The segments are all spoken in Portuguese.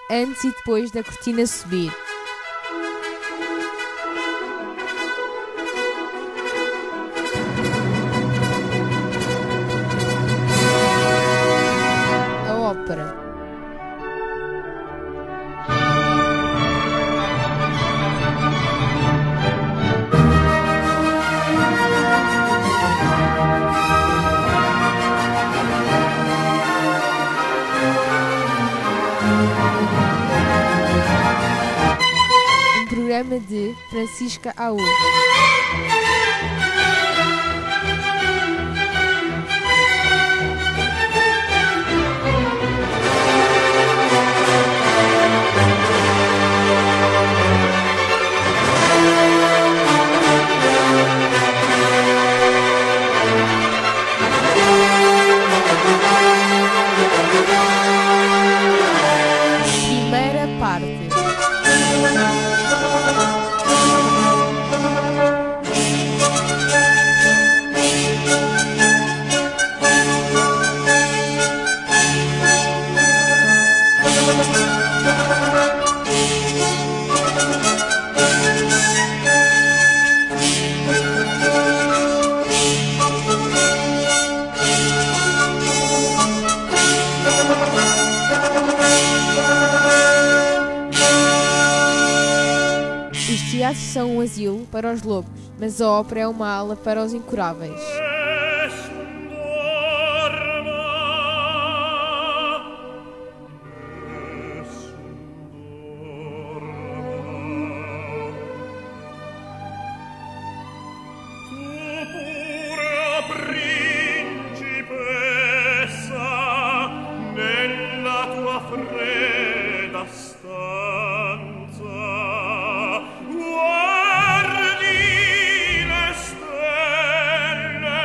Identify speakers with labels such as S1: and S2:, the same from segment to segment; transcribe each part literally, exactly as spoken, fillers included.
S1: antes e depois da cortina subir. A ópera. Um programa de Francisca Aú. Primeira parte. Os teatros são um asilo para os loucos, mas a ópera é uma ala para os incuráveis.
S2: Guardi le stelle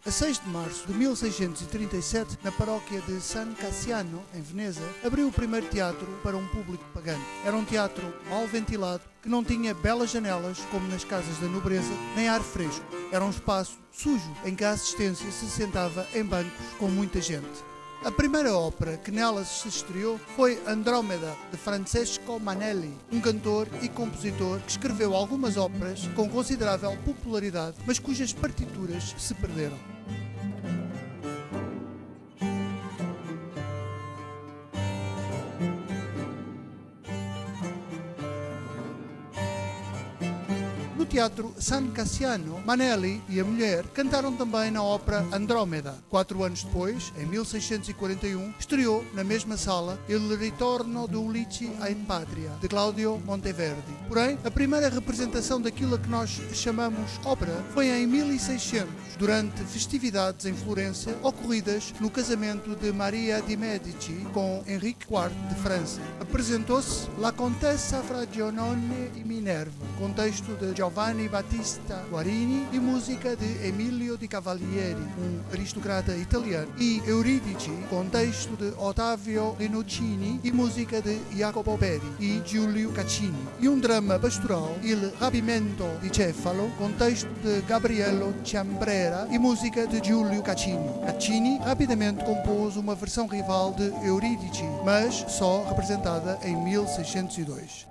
S2: A seis de março de mil seiscentos e trinta e sete, na paróquia de San Cassiano, em Veneza, abriu o primeiro teatro para um público pagano. Era um teatro mal ventilado, que não tinha belas janelas, como nas casas da nobreza, nem ar fresco. Era um espaço sujo, em que a assistência se sentava em bancos com muita gente. A primeira ópera que nelas se estreou foi Andrómeda, de Francesco Manelli, um cantor e compositor que escreveu algumas óperas com considerável popularidade, mas cujas partituras se perderam. No teatro San Cassiano, Manelli e a mulher cantaram também na ópera Andrómeda. Quatro anos depois, em mil seiscentos e quarenta e um, estreou na mesma sala Il ritorno di Ulisse in Patria, de Claudio Monteverdi. Porém, a primeira representação daquilo que nós chamamos ópera foi em mil e seiscentos, durante festividades em Florença ocorridas no casamento de Maria de Medici com Henrique quarto de França. Apresentou-se La Contessa fra Giannone e Minerva, contexto de Giovanni Battista Guarini e música de Emilio di Cavalieri, um aristocrata italiano, e Euridice, contexto de Ottavio Rinuccini e música de Jacopo Peri e Giulio Caccini, e um drama pastoral, Il Rapimento di Cefalo, contexto de Gabriello Ciambrera e música de Giulio Caccini. Caccini rapidamente compôs uma versão rival de Euridice, mas só representada em mil seiscentos e dois.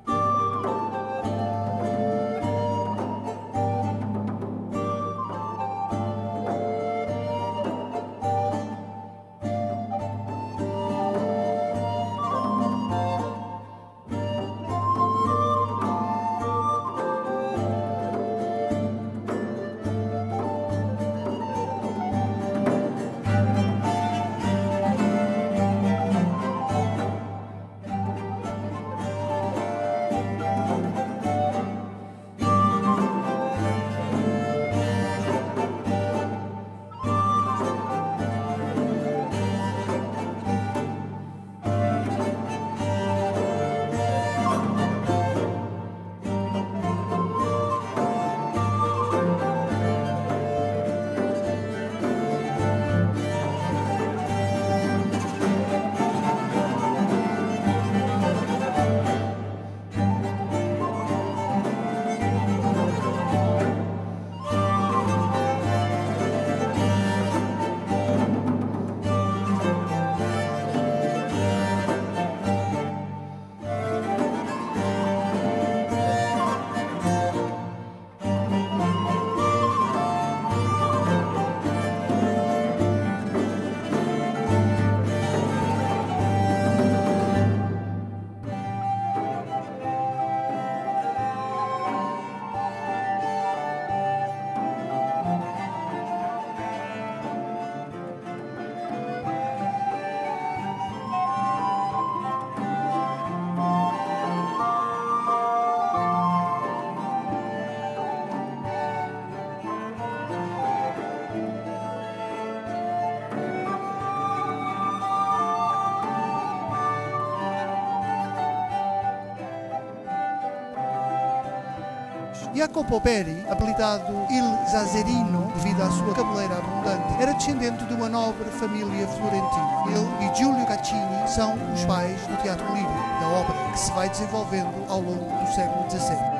S2: Jacopo Peri, apelidado Il Zazzerino devido à sua cabeleira abundante, era descendente de uma nobre família florentina. Ele e Giulio Caccini são os pais do teatro lírico, da ópera, que se vai desenvolvendo ao longo do século dezassete.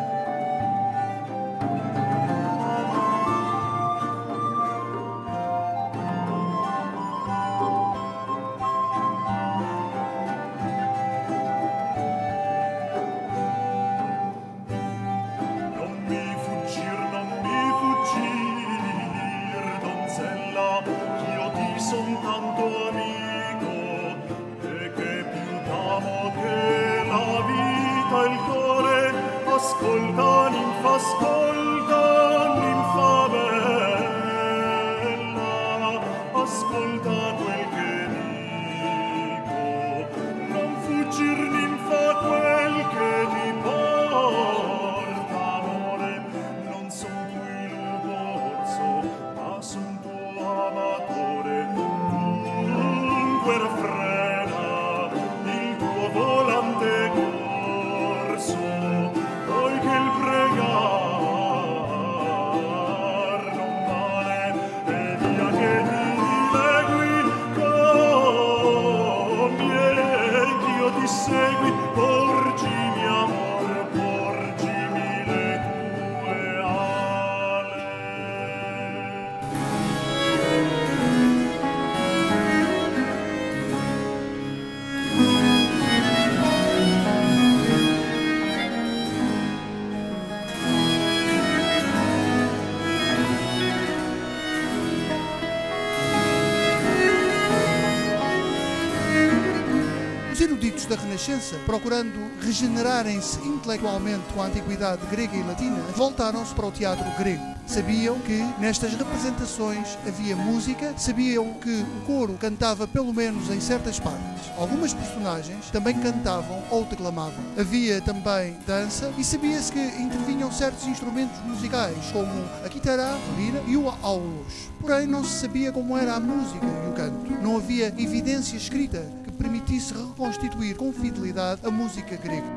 S3: Ascolta, ninfa, ascolta, ninfa bella, ascolta quel che dico, non fuggir, ninfa, quel che ti porta, amore, non son qui il borso, ma son tuo amatore, tu
S2: espíritos da Renascença, procurando regenerarem-se intelectualmente com a antiguidade grega e latina, voltaram-se para o teatro grego. Sabiam que nestas representações havia música, sabiam que o coro cantava pelo menos em certas partes. Algumas personagens também cantavam ou declamavam. Havia também dança e sabia-se que intervinham certos instrumentos musicais, como a guitarra, a lira e o aulos. Porém, não se sabia como era a música e o canto. Não havia evidência escrita que permitisse reconstituir com fidelidade a música grega.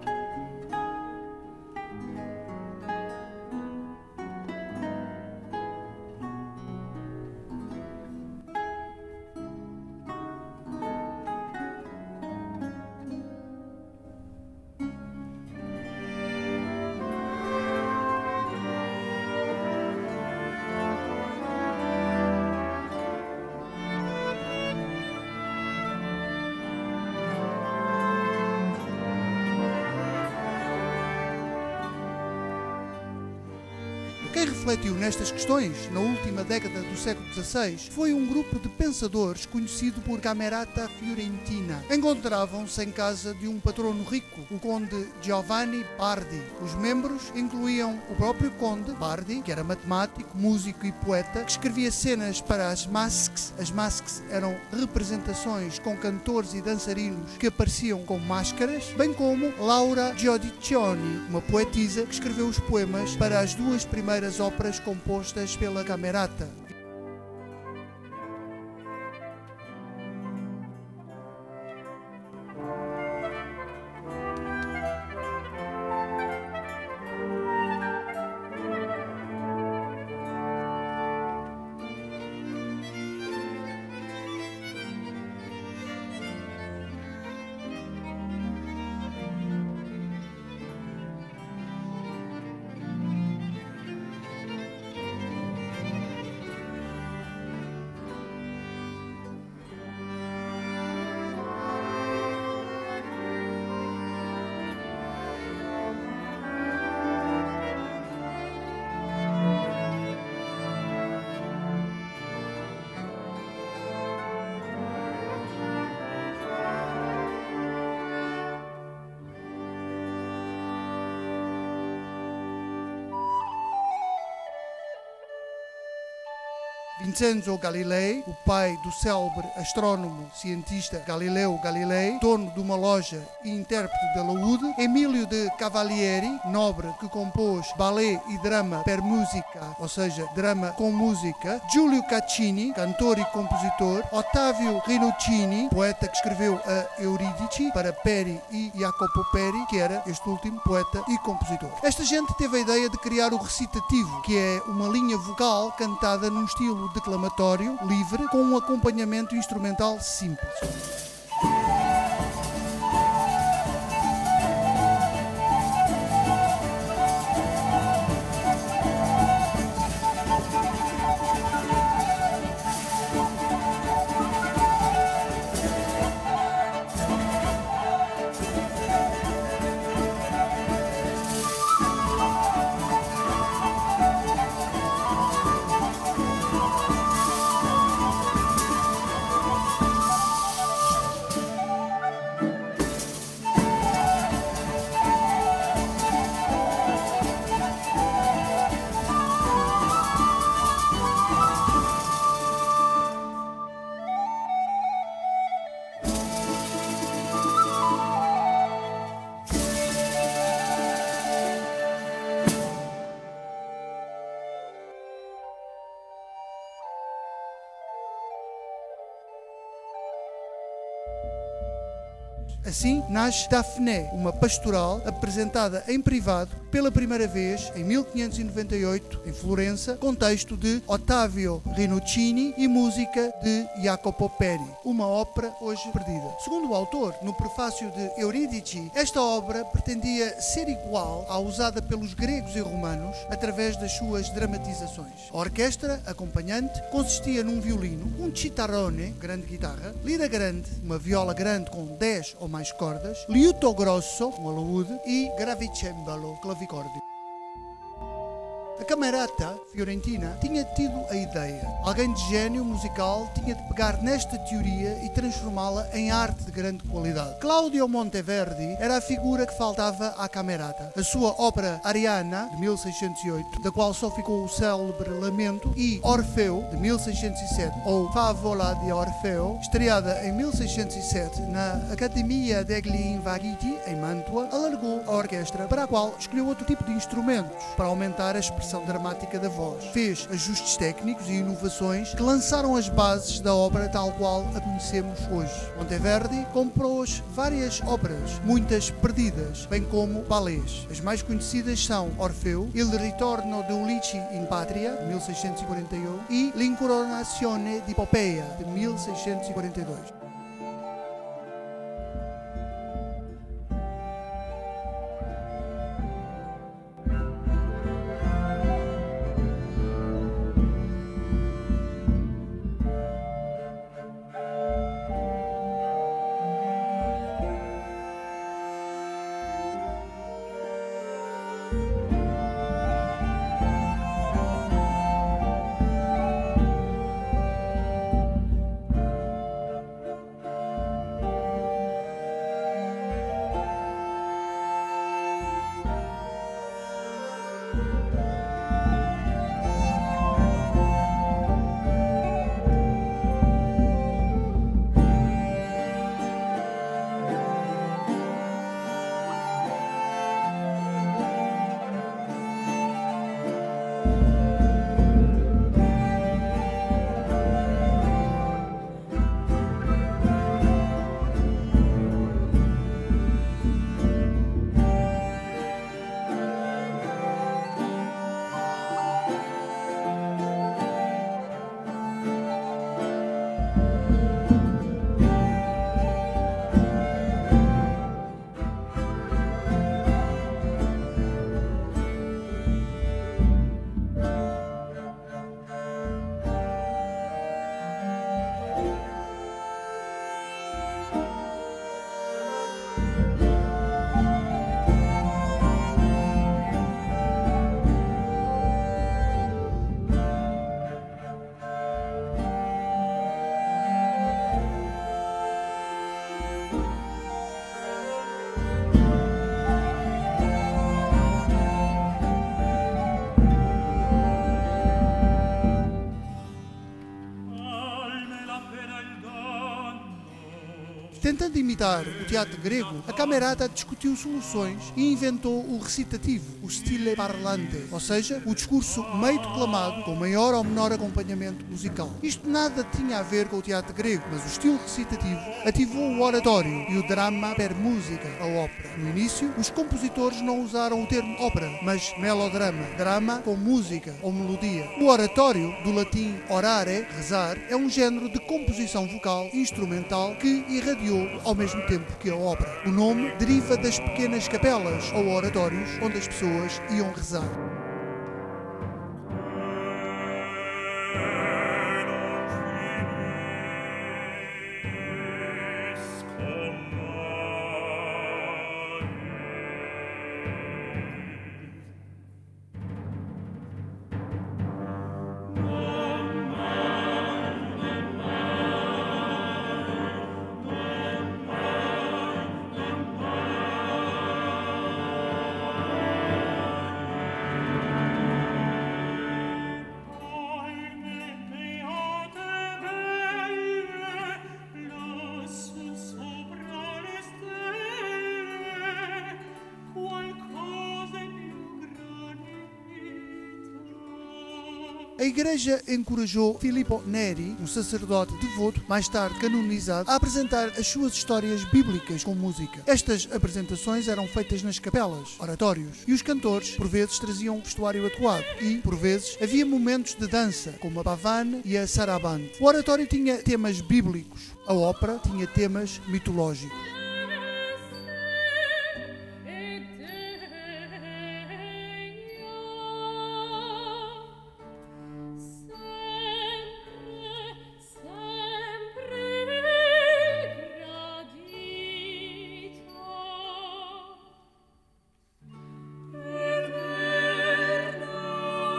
S2: Quem refletiu nestas questões, na última década do século dezasseis, foi um grupo de pensadores conhecido por Camerata Fiorentina. Encontravam-se em casa de um patrono rico, o conde Giovanni Bardi. Os membros incluíam o próprio conde Bardi, que era matemático, músico e poeta, que escrevia cenas para as masques. As masques eram representações com cantores e dançarinos que apareciam com máscaras, bem como Laura Giudiccioni, uma poetisa que escreveu os poemas para as duas primeiras óperas compostas pela Camerata. Vincenzo Galilei, o pai do célebre astrónomo cientista Galileu Galilei, dono de uma loja e intérprete de alaúde; Emílio de Cavalieri, nobre que compôs ballet e drama per musica, ou seja, drama com música; Giulio Caccini, cantor e compositor; Ottavio Rinuccini, poeta que escreveu a Eurídice para Peri e Jacopo Peri, que era este último poeta e compositor. Esta gente teve a ideia de criar o recitativo, que é uma linha vocal cantada num estilo declamatório, livre, com um acompanhamento instrumental simples. Assim nasce Daphné, uma pastoral apresentada em privado pela primeira vez em mil quinhentos e noventa e oito em Florença, com texto de Ottavio Rinuccini e música de Jacopo Peri, uma ópera hoje perdida. Segundo o autor, no prefácio de Eurídice, esta obra pretendia ser igual à usada pelos gregos e romanos através das suas dramatizações. A orquestra acompanhante consistia num violino, um chitarrone, grande guitarra, lira grande, uma viola grande com dez ou mais cordas, liuto grosso, um alaúde, e gravicembalo, clavicórdio. A Camerata Fiorentina tinha tido a ideia. Alguém de gênio musical tinha de pegar nesta teoria e transformá-la em arte de grande qualidade. Claudio Monteverdi era a figura que faltava à Camerata. A sua ópera Ariana, de mil seiscentos e oito, da qual só ficou o célebre Lamento, e Orfeu, de mil seiscentos e sete, ou Favola di Orfeo, estreada em mil seiscentos e sete na Accademia degli Invalidi, em Mantua, alargou a orquestra, para a qual escolheu outro tipo de instrumentos para aumentar a expressão dramática da voz. Fez ajustes técnicos e inovações que lançaram as bases da ópera tal qual a conhecemos hoje. Monteverdi compôs várias óperas, muitas perdidas, bem como ballets. As mais conhecidas são Orfeu, Il ritorno di Ulice in Patria, de mil seiscentos e quarenta e um, e L'Incoronazione di Popea, de mil seiscentos e quarenta e dois. Tentando imitar o teatro grego, a Camerata discutiu soluções e inventou o recitativo, o stile parlante, ou seja, o discurso meio declamado com maior ou menor acompanhamento musical. Isto nada tinha a ver com o teatro grego, mas o estilo recitativo ativou o oratório e o drama per musica, a ópera. No início, os compositores não usaram o termo ópera, mas melodrama, drama com música ou melodia. O oratório, do latim orare, rezar, é um género de composição vocal instrumental que irradiou ao mesmo tempo que a ópera. O nome deriva das pequenas capelas ou oratórios onde as pessoas iam rezar. A Igreja encorajou Filippo Neri, um sacerdote devoto, mais tarde canonizado, a apresentar as suas histórias bíblicas com música. Estas apresentações eram feitas nas capelas, oratórios, e os cantores, por vezes, traziam um vestuário adequado e, por vezes, havia momentos de dança, como a pavane e a sarabande. O oratório tinha temas bíblicos, a ópera tinha temas mitológicos.
S4: Eterno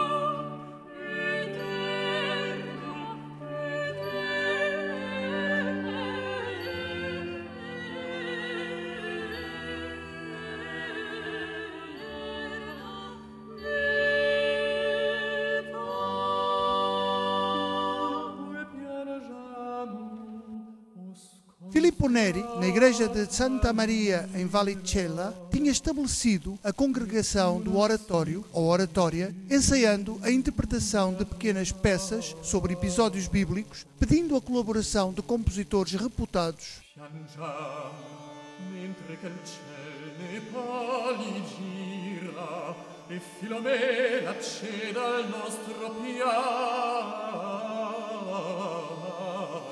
S2: Filippo Neri, na igreja de Santa Maria em Vallicella, tinha estabelecido a congregação do oratório, ou oratória, ensaiando a interpretação de pequenas peças sobre episódios bíblicos, pedindo a colaboração de compositores reputados.
S3: E Filomena ceda al nostro pianto.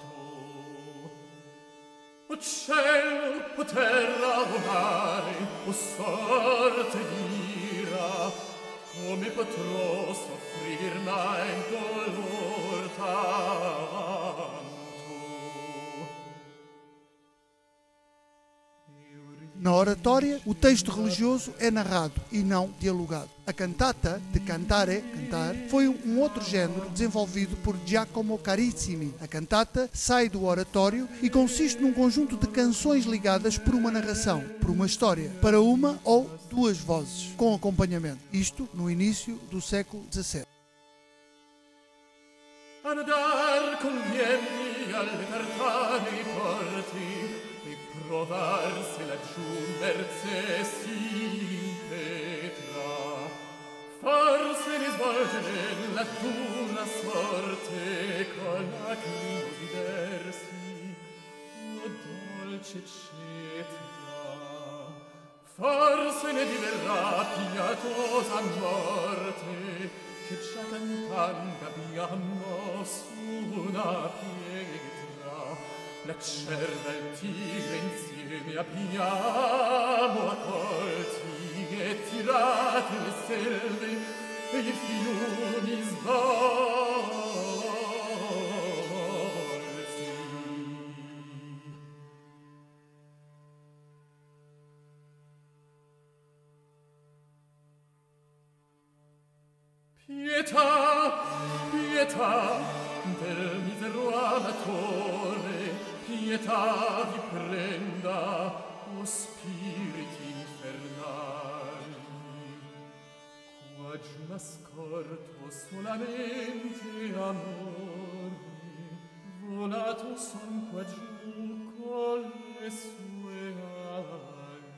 S3: O cielo, o terra, o mare, o sorte d'ira, come potrò soffrir mai dolor tanto?
S2: Na oratória, o texto religioso é narrado e não dialogado. A cantata, de cantare, cantar, foi um outro género desenvolvido por Giacomo Carissimi. A cantata sai do oratório e consiste num conjunto de canções ligadas por uma narração, por uma história, para uma ou duas vozes, com acompanhamento. Isto no início do século dezassete.
S3: Andar convieni alle tartane porti e provar se laggiù merce si impetra. Forse risvolge lassù la sorte con lacrimi diversi, o dolce cetra. Forse ne diverrà pietosa morte, che già cantando abbiamo su una pietra. La cerva e il tigre insieme abbiamo accolti e tirati le selve e i fiumi svolti. Pietà, pietà del misero amatore, pietà vi prenda, o spiriti infernali. Qua giù nascorto solamente amore, volato son qua giù con le sue ali.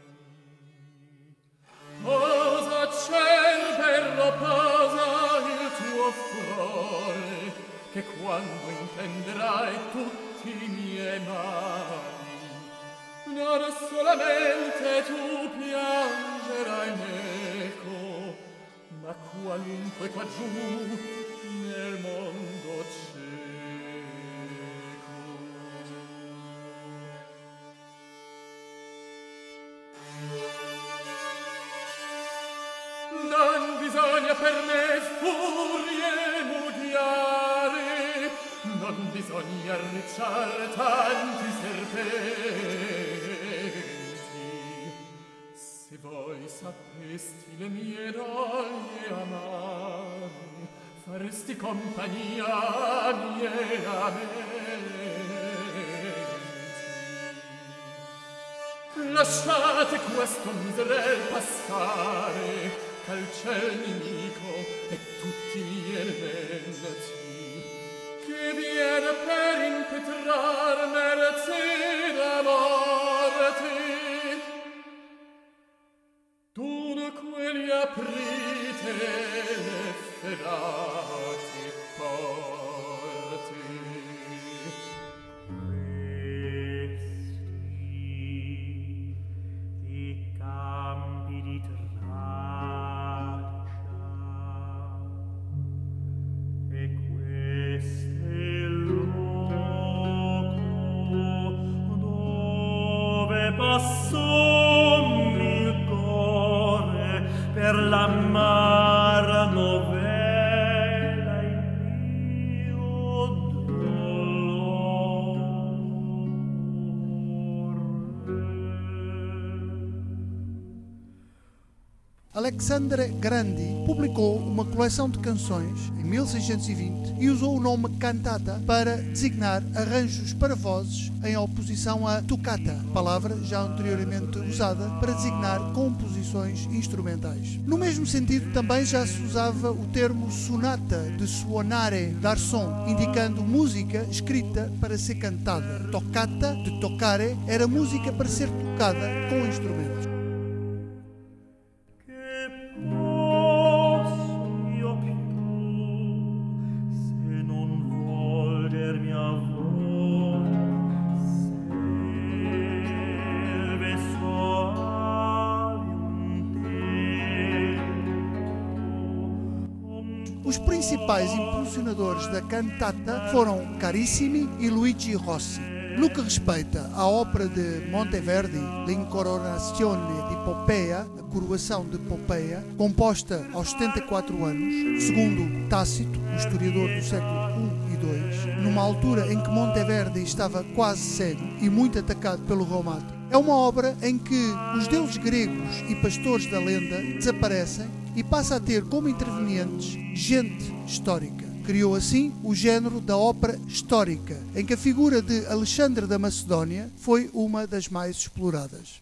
S3: Posa, cerbero, posa il tuo furore, che quando intenderai tutti i miei mali, non solamente tu piangerai meco, ma qualunque qua giù nel mondo cieco. Non bisogna per me furie mudiare, non bisogna arricciar tanti serpenti. Se voi sapesti le mie doglie amare, faresti compagnia a miei lamenti. Lasciate questo miserel passare, ch'al ciel nemico e tutti i miei elementi, che viene per impetrar merce la morte. Dunque li aprite le ferrate porte.
S4: Questi i campi di Tracia, e
S2: Alexandre Grandi publicou uma coleção de canções em mil seiscentos e vinte e usou o nome cantata para designar arranjos para vozes em oposição a toccata, palavra já anteriormente usada para designar composições instrumentais. No mesmo sentido, também já se usava o termo sonata de suonare, dar som, indicando música escrita para ser cantada. Toccata, de toccare, era música para ser tocada com instrumentos. Os principais impulsionadores da cantata foram Carissimi e Luigi Rossi. No que respeita à ópera de Monteverdi, L'Incoronazione di Popea, a coroação de Popeia, composta aos setenta e quatro anos, segundo Tácito, o historiador do século um e dois, numa altura em que Monteverdi estava quase cego e muito atacado pelo reumato. É uma obra em que os deuses gregos e pastores da lenda desaparecem e passa a ter como intervenientes gente histórica. Criou assim o género da ópera histórica, em que a figura de Alexandre da Macedónia foi uma das mais exploradas.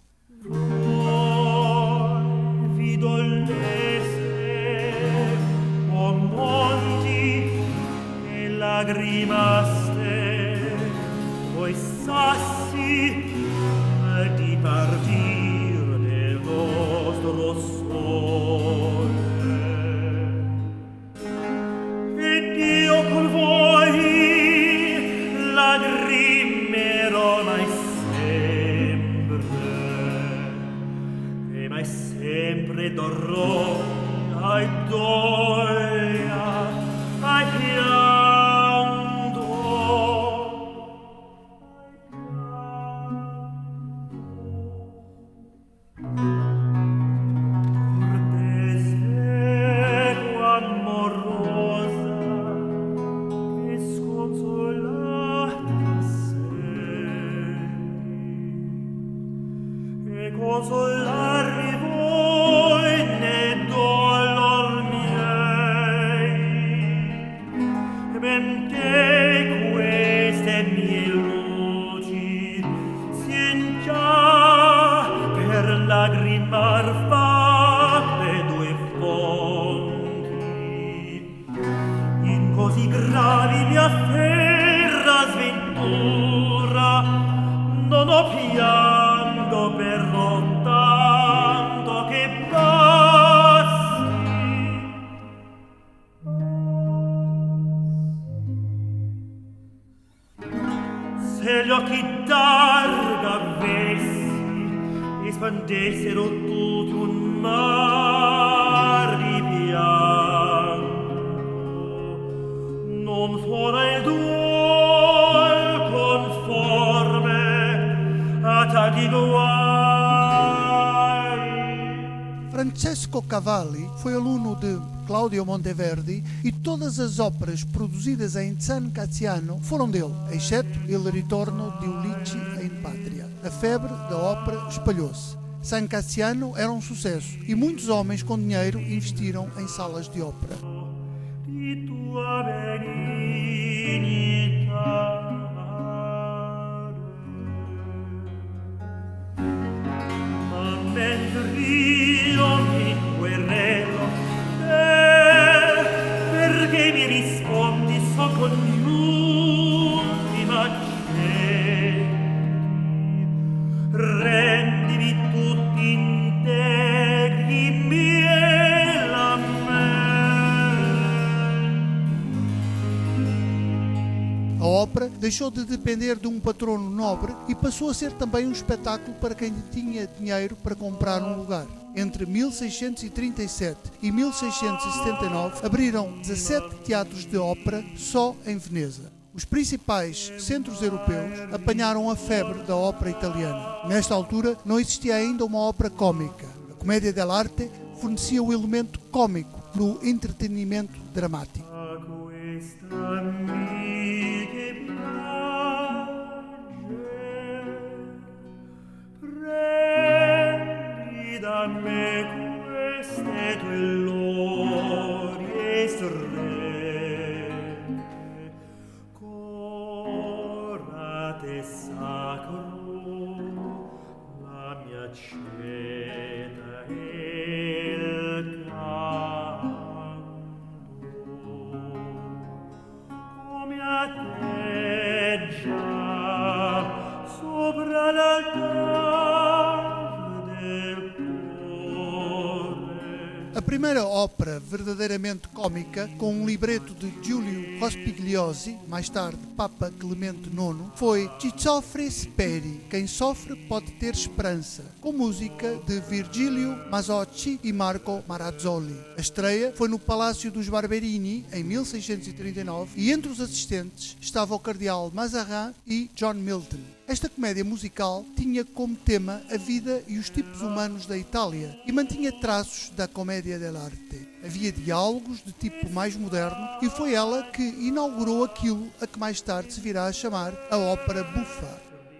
S4: Sempre dorrò, ai gioia, ai pianto, cortese amorosa, che sconsolata sei, e consolarmi lagrimar fatte due fonti in così gravi mi afferra sventura non ho pianto per tanto che basti se gli occhi d'arga avessi espandessero tutti un mar di pianto non fora il duol conforme a tali guai.
S2: Francesco Cavalli foi aluno de Claudio Monteverdi e todas as óperas produzidas em San Cassiano foram dele, exceto Il ritorno di Ulisse in Patria. A febre da ópera espalhou-se. San Cassiano era um sucesso e muitos homens com dinheiro investiram em salas de ópera.
S4: Perché mi rispondi so con l'ultima cena rendimi tutti integri miei lamenti.
S2: A ópera deixou de depender de um patrono nobre e passou a ser também um espetáculo para quem tinha dinheiro para comprar um lugar. Entre mil seiscentos e trinta e sete e mil seiscentos e setenta e nove abriram dezassete teatros de ópera só em Veneza. Os principais centros europeus apanharam a febre da ópera italiana. Nesta altura não existia ainda uma ópera cômica. A comédia dell'arte fornecia o elemento cômico no entretenimento dramático.
S4: Da me queste prateggia sopra l'altar del cuore.
S2: A primeira ópera verdadeiramente cômica, com um libreto de Giulio Rospigliosi, mais tarde Papa Clemente nono, foi Chi soffre speri, quem sofre pode ter esperança, com música de Virgilio Masocchi e Marco Marazzoli. A estreia foi no Palácio dos Barberini, em mil seiscentos e trinta e nove, e entre os assistentes estava o cardeal Mazarin e John Milton. Esta comédia musical tinha como tema a vida e os tipos humanos da Itália e mantinha traços da comédia dell'arte. Havia diálogos de tipo mais moderno e foi ela que inaugurou aquilo a que mais tarde se virá a chamar a ópera buffa.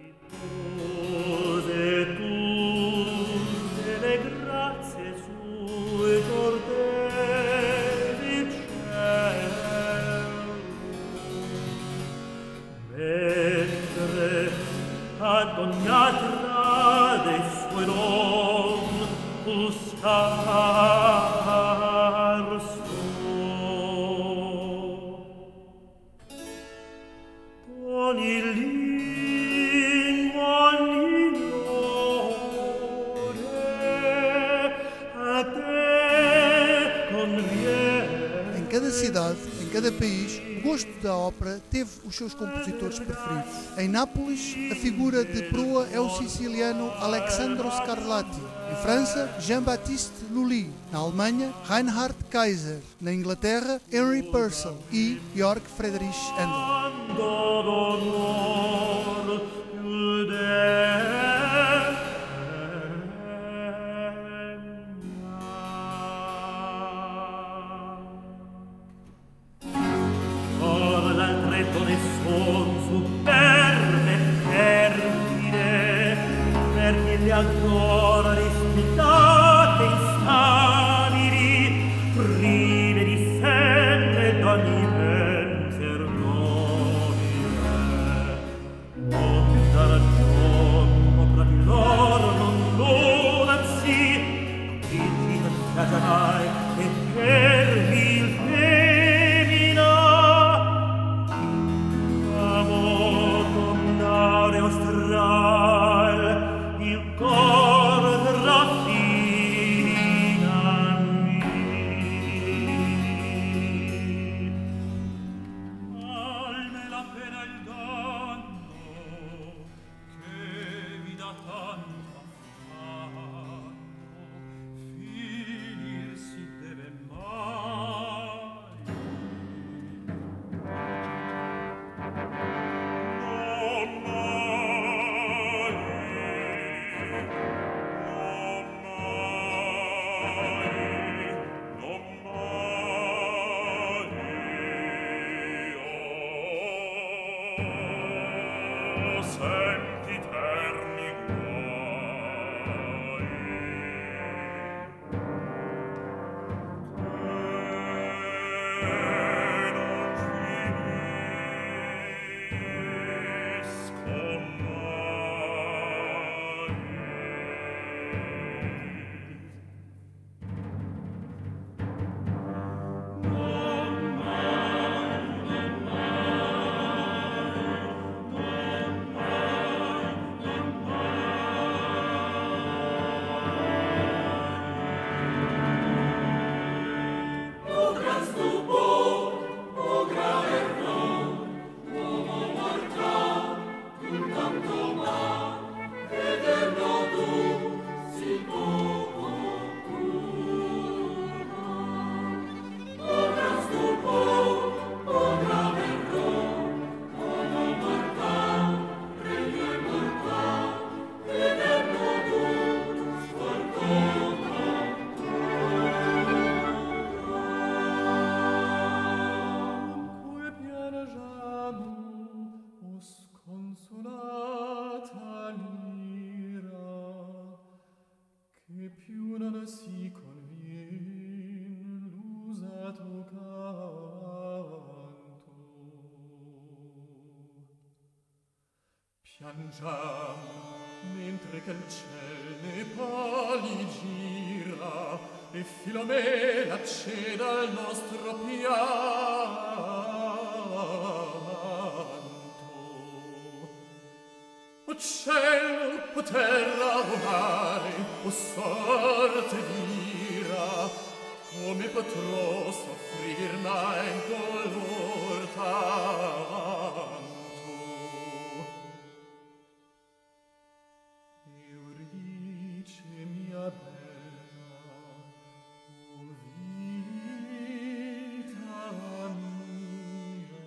S4: Ad ogni altra dei suoi don buscar sto. Ogni lingua minore a te conviene.
S2: Em cada cidade, em cada país, o gosto da ópera teve os seus compositores preferidos. Em Nápoles, a figura de proa é o siciliano Alexandro Scarlatti. Em França, Jean-Baptiste Lully. Na Alemanha, Reinhard Kaiser. Na Inglaterra, Henry Purcell e Georg Friedrich Handel.
S4: Ancora rispettate instabili, prive di senne ed ogni pensier nobile. O più da ragion, o tra di loro non l'unanzi, vigita piace mai, e per vil femina. Amor con aureo stral, il cor raffinami. Valme la pena il danno che vi dà tanto affanno, finir si deve mai. Non mai. Piangiamo mentre che il ciel ne pali gira e Filomela ceda al nostro pianto.
S3: cielo, o terra, o mare, o sorte d'ira, come potrò soffrir mai dolor tanto? Euridice mia bella, o vita mia,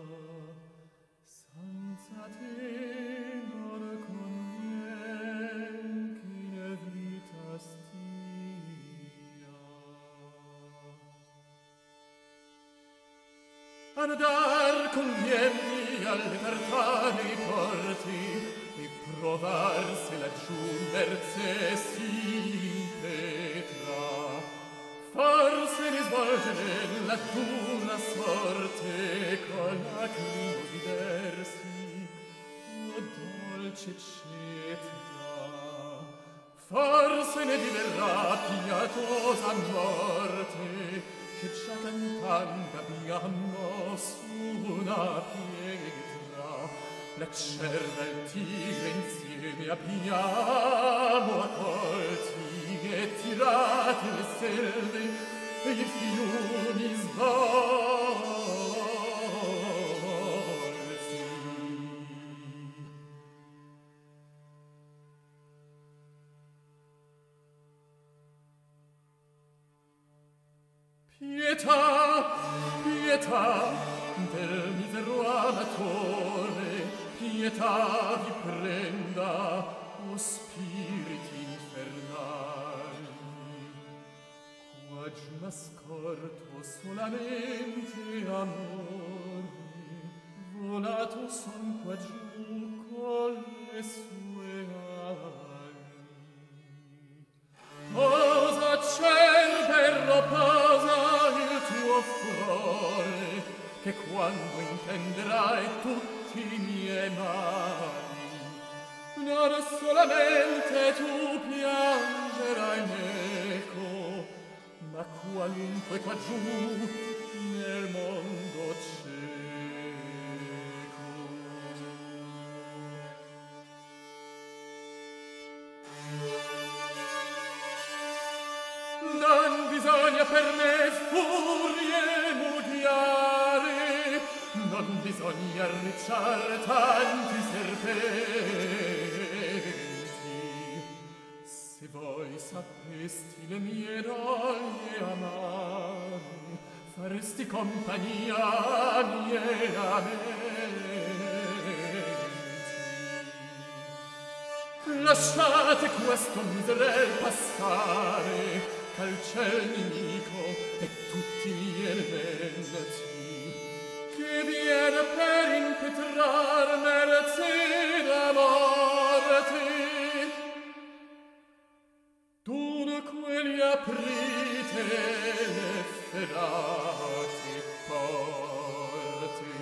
S3: senza te non convien che in vita stia. Andar convieni alle tartari porti e provar se laggiù merce si impetra. Forse ne svolge nella dura sorte con lacrimo diversi, o dolce cetra. Forse ne diverrà pietosa morte, che già cantando abbiamo su una pietra. La cerva e il tigre insieme abbiamo accolti e tirati le selve e i fiumi svolti. Pietà, pietà del misero amatore, pietà vi prenda, o spiriti infernali. Qua giù nascorto solamente amore, volato son qua giù con le sue ali. Posa, cerbero, posa il tuo furore, che quando intenderai tutti i miei mali, non solamente tu piangerai meco, ma qualunque qua giù nel mondo cieco. Non bisogna per me furie mugliare, non bisogna arricciar tanti serpenti. Se voi sapesti le mie doglie amare, faresti compagnia a miei amenti. Lasciate questo miserel passare, al ciel nemico e tutti i miei elementi, che viene per impetrar merce da morte. Dunque li aprite le ferrate porte.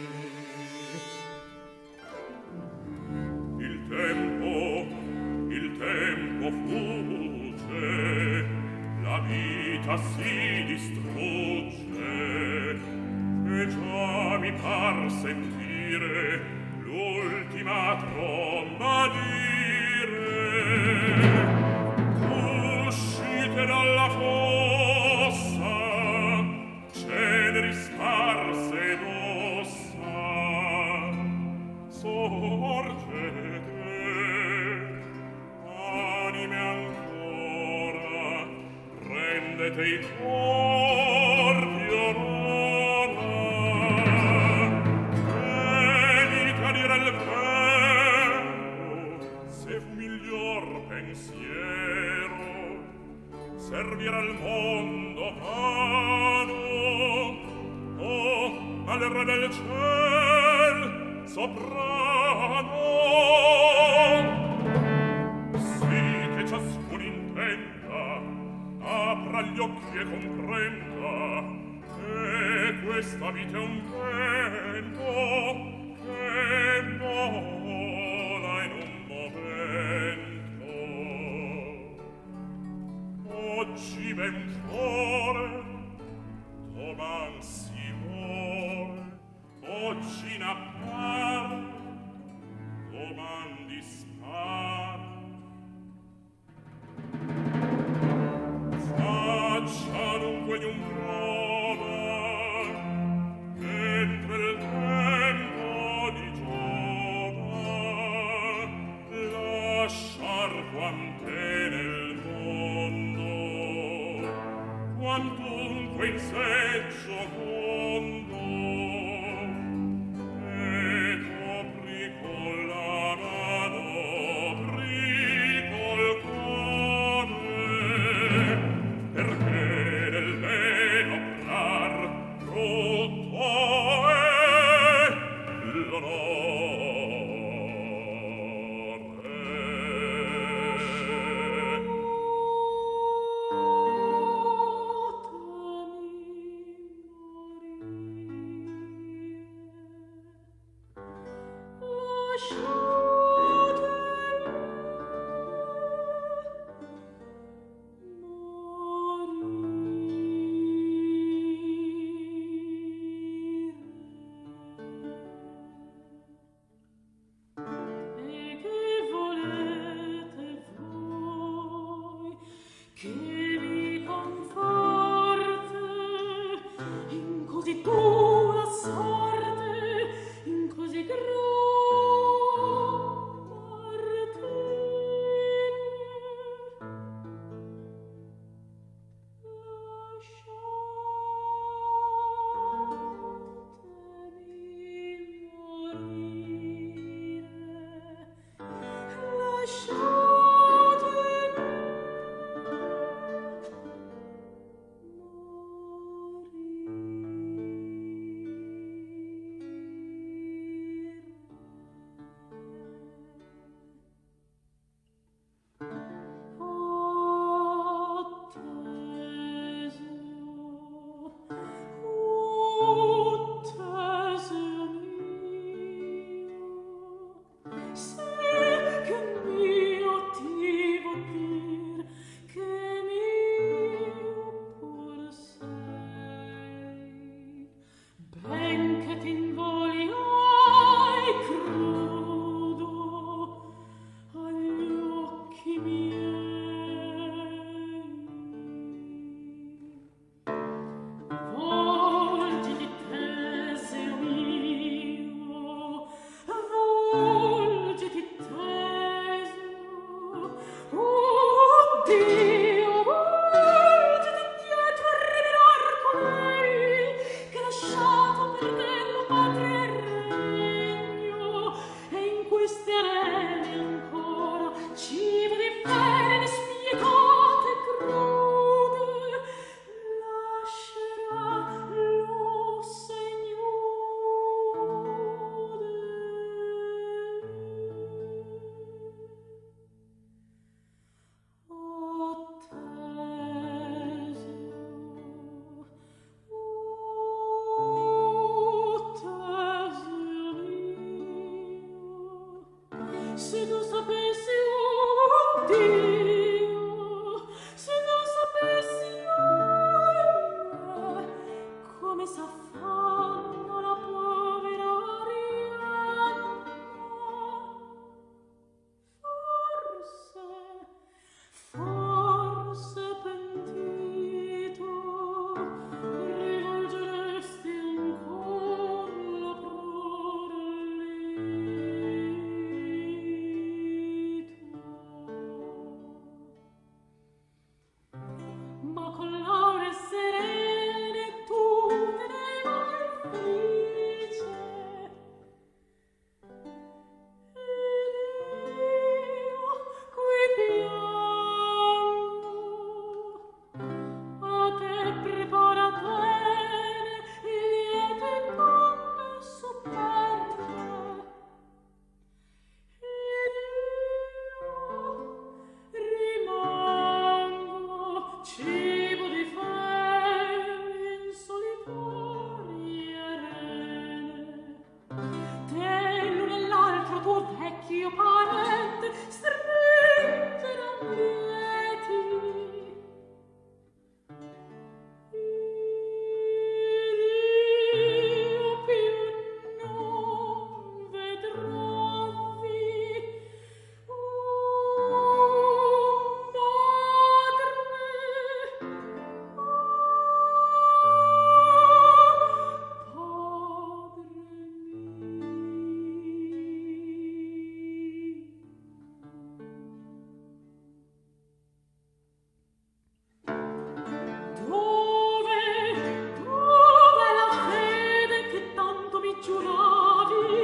S4: Il tempo, il tempo fugge, la vita si distrugge, e già mi par sentire l'ultima tromba dire: uscite dalla fossa, ceneri sparse d'ossa, sorgete, anime ancora, rendete i corpi onora, venite a dire il vero, se fu miglior pensiero servire al mondo vano, o al re del ciel soprano. Sì che ciascun intenda, apra gli occhi e comprenda che questa vita è un vento che vola in un momento. Oggi v'è un fiore, doman si muore, oggi n'appare, doman dispar. Faccia dunque di un prova, mentre il tempo di Giova, lasciar quant'è nel mondo, quantunque in seggio mondo, e copri con la mano, apri col cuore, perché nel bene obrar brutto è l'onore.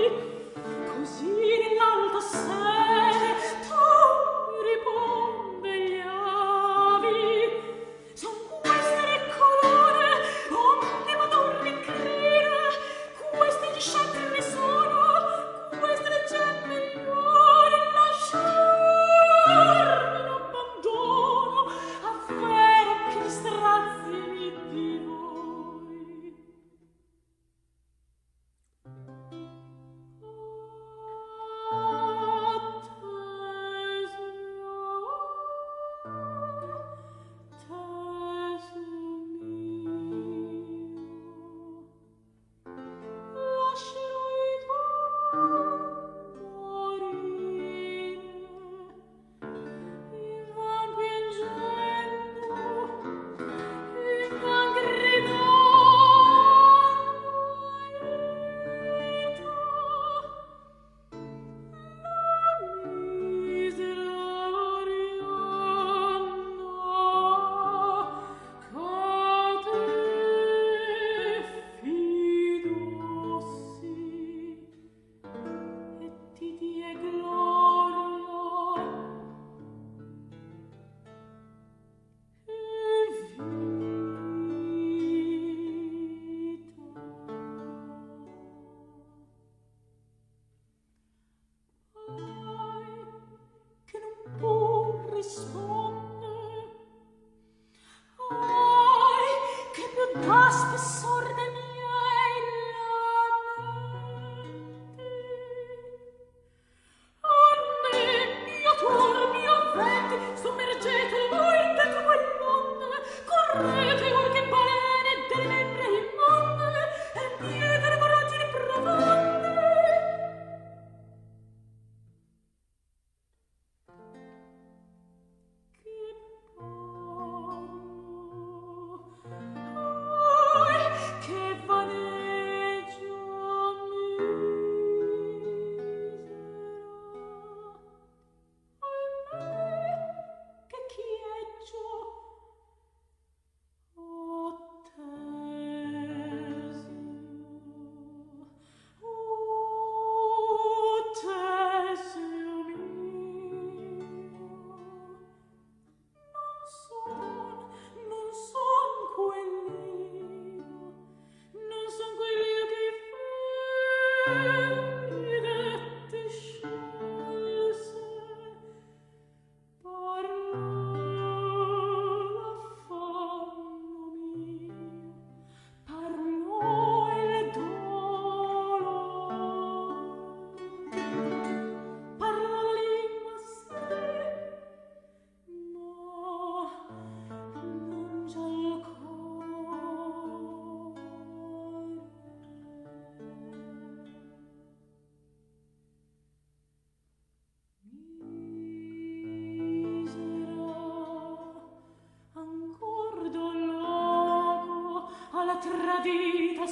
S5: tradita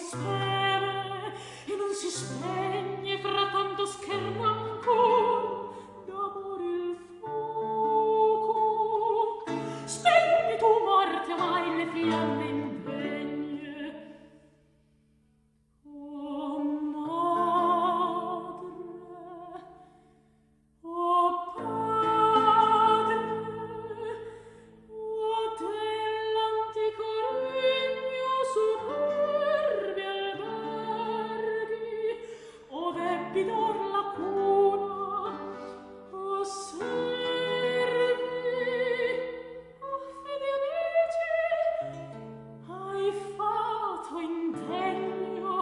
S5: sfere e non si spegne fra tanto schermo ancor d'amore il fuoco. Spegni tu morte amai le fiamme indegne. O madre, o padre, o dell'antico regno superbi alberghi, ove ebbi d'or la cuna, o servi, o fidi amici, hai fato indegno,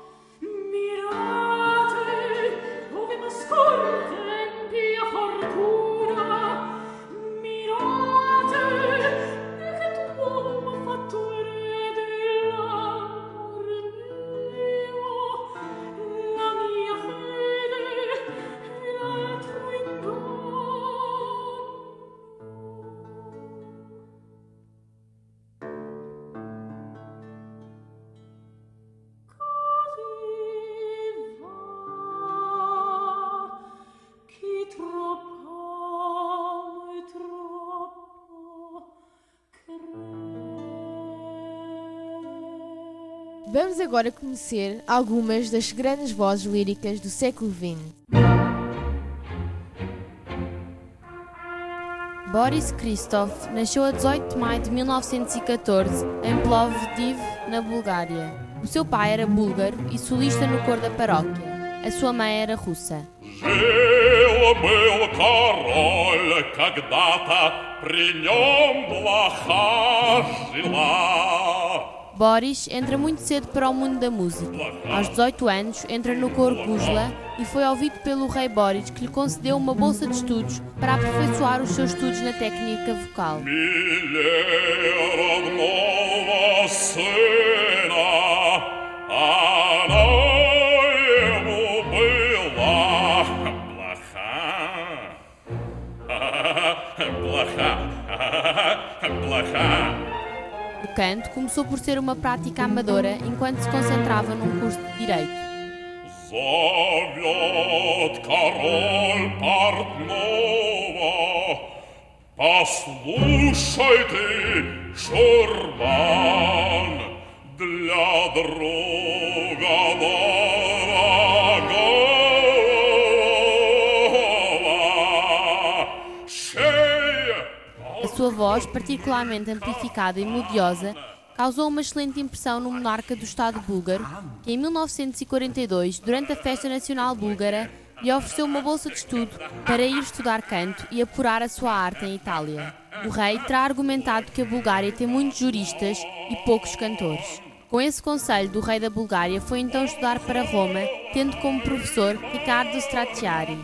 S5: mirate, ove m'ascolta in pia fortuna, mirate, e che t'uomo ha fatto erede l'amor mio, la mia fede
S1: Vamos agora conhecer algumas das grandes vozes líricas do século vinte.
S6: Boris Christoph nasceu a dezoito de maio de mil novecentos e catorze em Plovdiv, na Bulgária. O seu pai era búlgaro e solista no coro da paróquia. A sua mãe era russa.
S4: Жил-был король, когда-то при нем блоха жила.
S6: Boris entra muito cedo para o mundo da música. Aos dezoito anos, entra no coro Guzla e foi ouvido pelo rei Boris, que lhe concedeu uma bolsa de estudos para aperfeiçoar os seus estudos na técnica vocal. O canto começou por ser uma prática amadora enquanto se concentrava num curso de Direito.
S4: Зовет король портного, послушай ты, шурман, для друга дорогого. Шея.
S6: A sua voz, particularmente amplificada e melodiosa, causou uma excelente impressão no monarca do Estado búlgaro, que em mil novecentos e quarenta e dois, durante a Festa Nacional Búlgara, lhe ofereceu uma bolsa de estudo para ir estudar canto e apurar a sua arte em Itália. O rei terá argumentado que a Bulgária tem muitos juristas e poucos cantores. Com esse conselho do rei da Bulgária, foi então estudar para Roma, tendo como professor Riccardo Stracciari.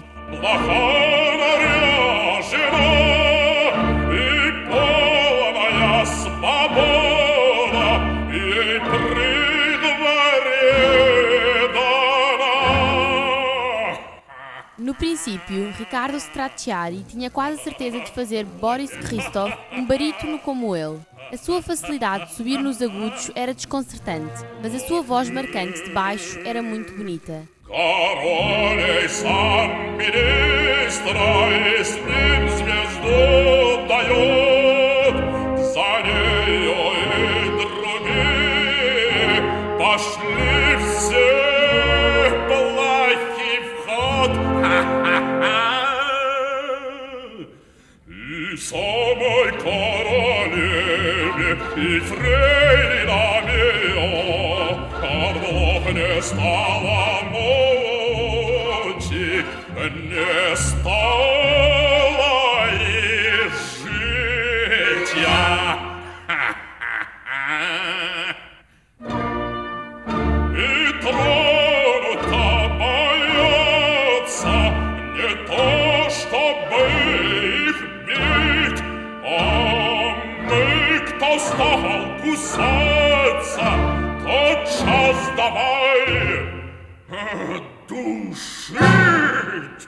S6: No princípio, Riccardo Stracciari tinha quase a certeza de fazer Boris Christoph um barítono como ele. A sua facilidade de subir nos agudos era desconcertante, mas a sua voz marcante de baixo era muito bonita.
S4: Королей сам министра и с ним звезду дает, за нею и другие пошли все плохи в ход. И самой королеве, и фрейлинам ее оглох не стало мочи, не стало и житья. И тронута боятся не то, чтобы их бить, а мы, кто стал кусаться, тотчас давай душить.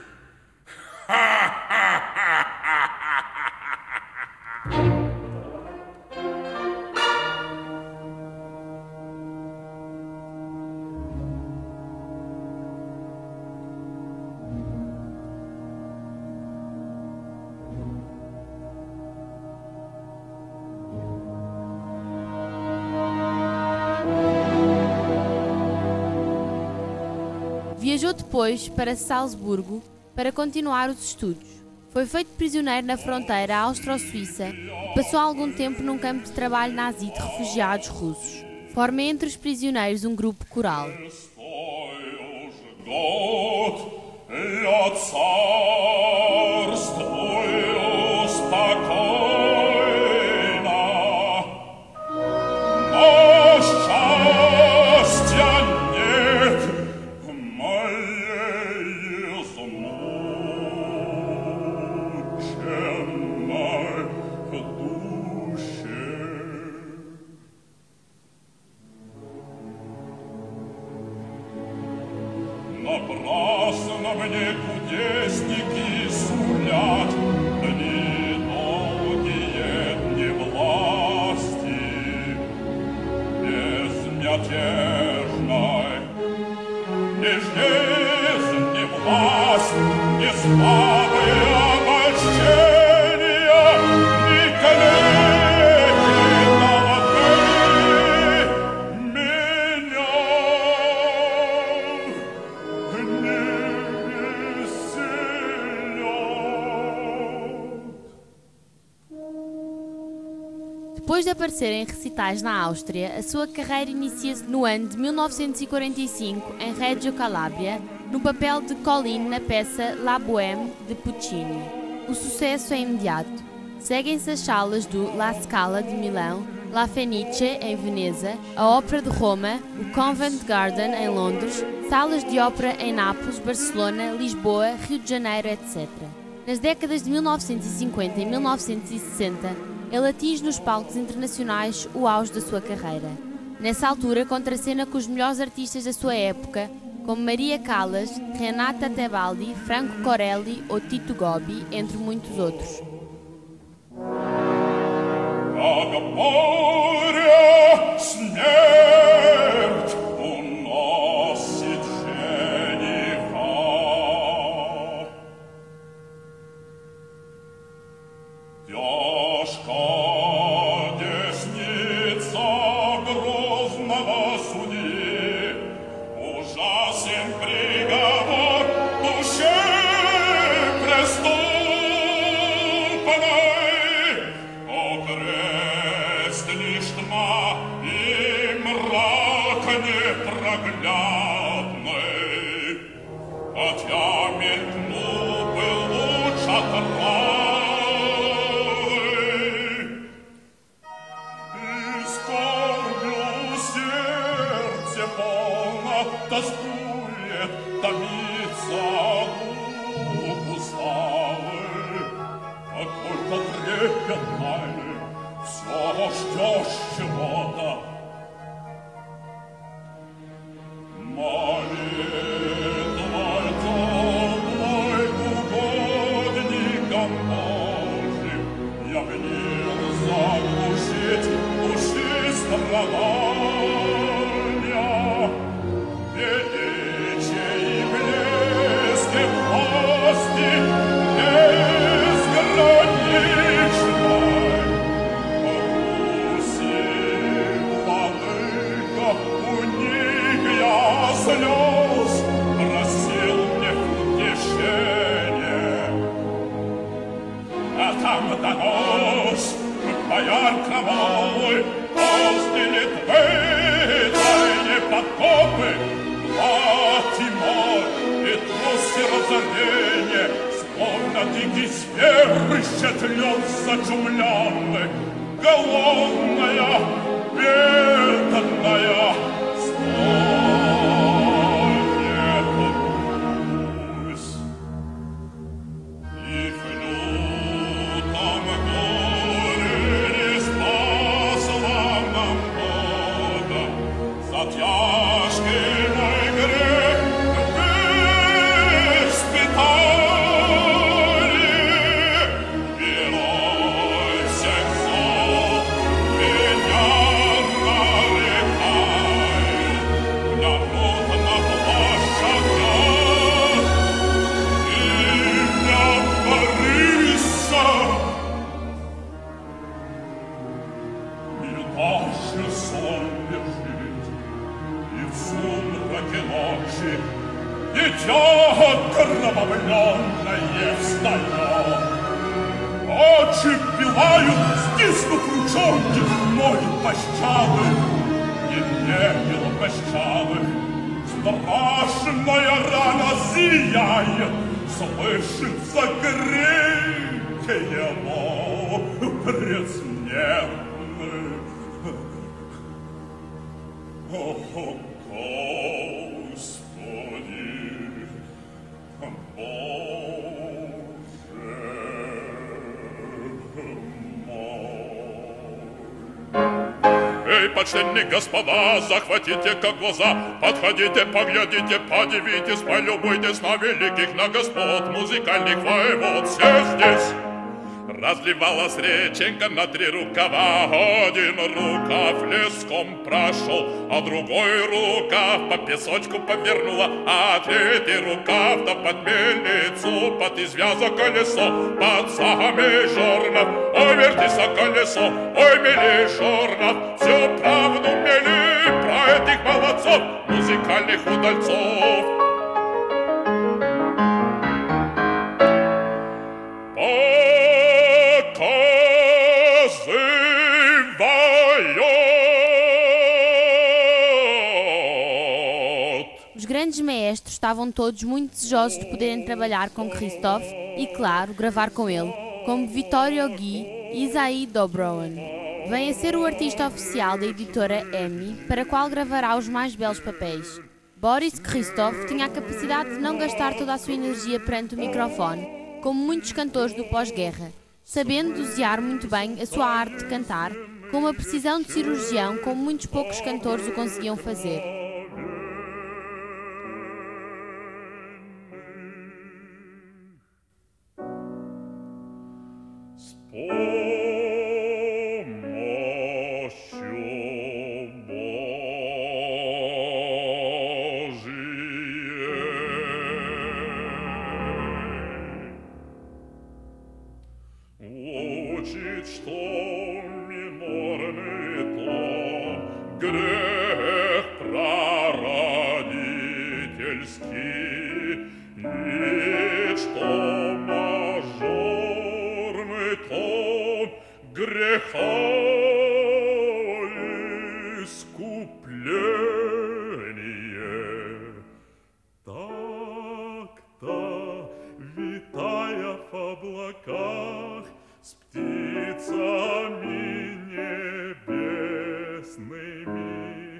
S6: Viajou depois para Salzburgo para continuar os estudos. Foi feito prisioneiro na fronteira austro-suíça e passou algum tempo num campo de trabalho nazi de refugiados russos. Forma entre os prisioneiros um grupo coral.
S4: Напрасно мне кудесники сулят дни долгие дни власти безмятежной. Ни жизнь, ни власть, ни славы обольщения, ни клеветы толпы меня
S6: Depois de aparecer em recitais na Áustria, a sua carreira inicia-se no ano de mil novecentos e quarenta e cinco em Reggio Calabria, no papel de Colline na peça La Bohème de Puccini. O sucesso é imediato. Seguem-se as salas do La Scala de Milão, La Fenice em Veneza, a Ópera de Roma, o Covent Garden em Londres, salas de ópera em Nápoles, Barcelona, Lisboa, Rio de Janeiro, etcétera. Nas décadas de mil novecentos e cinquenta e mil novecentos e sessenta, ele atinge nos palcos internacionais o auge da sua carreira. Nessa altura, contracena com os melhores artistas da sua época, como Maria Callas, Renata Tebaldi, Franco Corelli ou Tito Gobbi, entre muitos outros.
S7: Почтенные господа, захватите как глаза, подходите, поглядите, подивитесь, полюбуйтесь на великих, на господ, музыкальных воевод, все здесь. Разливалась реченька на три рукава, один рукав леском прошел, а другой рукав по песочку повернула, а третий рукав да под мельницу, под извяза колесо, под сагами жорнов. Ой, вертися колесо, ой, мели жорнов, всю правду мели про этих молодцов, музыкальных удальцов.
S6: estavam todos muito desejosos de poderem trabalhar com Christoph e, claro, gravar com ele, como Vittorio Gui e Isaí Dobrowan. Vem a ser o artista oficial da editora EMI, para a qual gravará os mais belos papéis. Boris Christoph tinha a capacidade de não gastar toda a sua energia perante o microfone, como muitos cantores do pós-guerra, sabendo dosear muito bem a sua arte de cantar, com uma precisão de cirurgião como muitos poucos cantores o conseguiam fazer.
S7: Грех прародительский, и что мажорный тон греха искупление. Так-то, витая в облаках, с птицами небесными,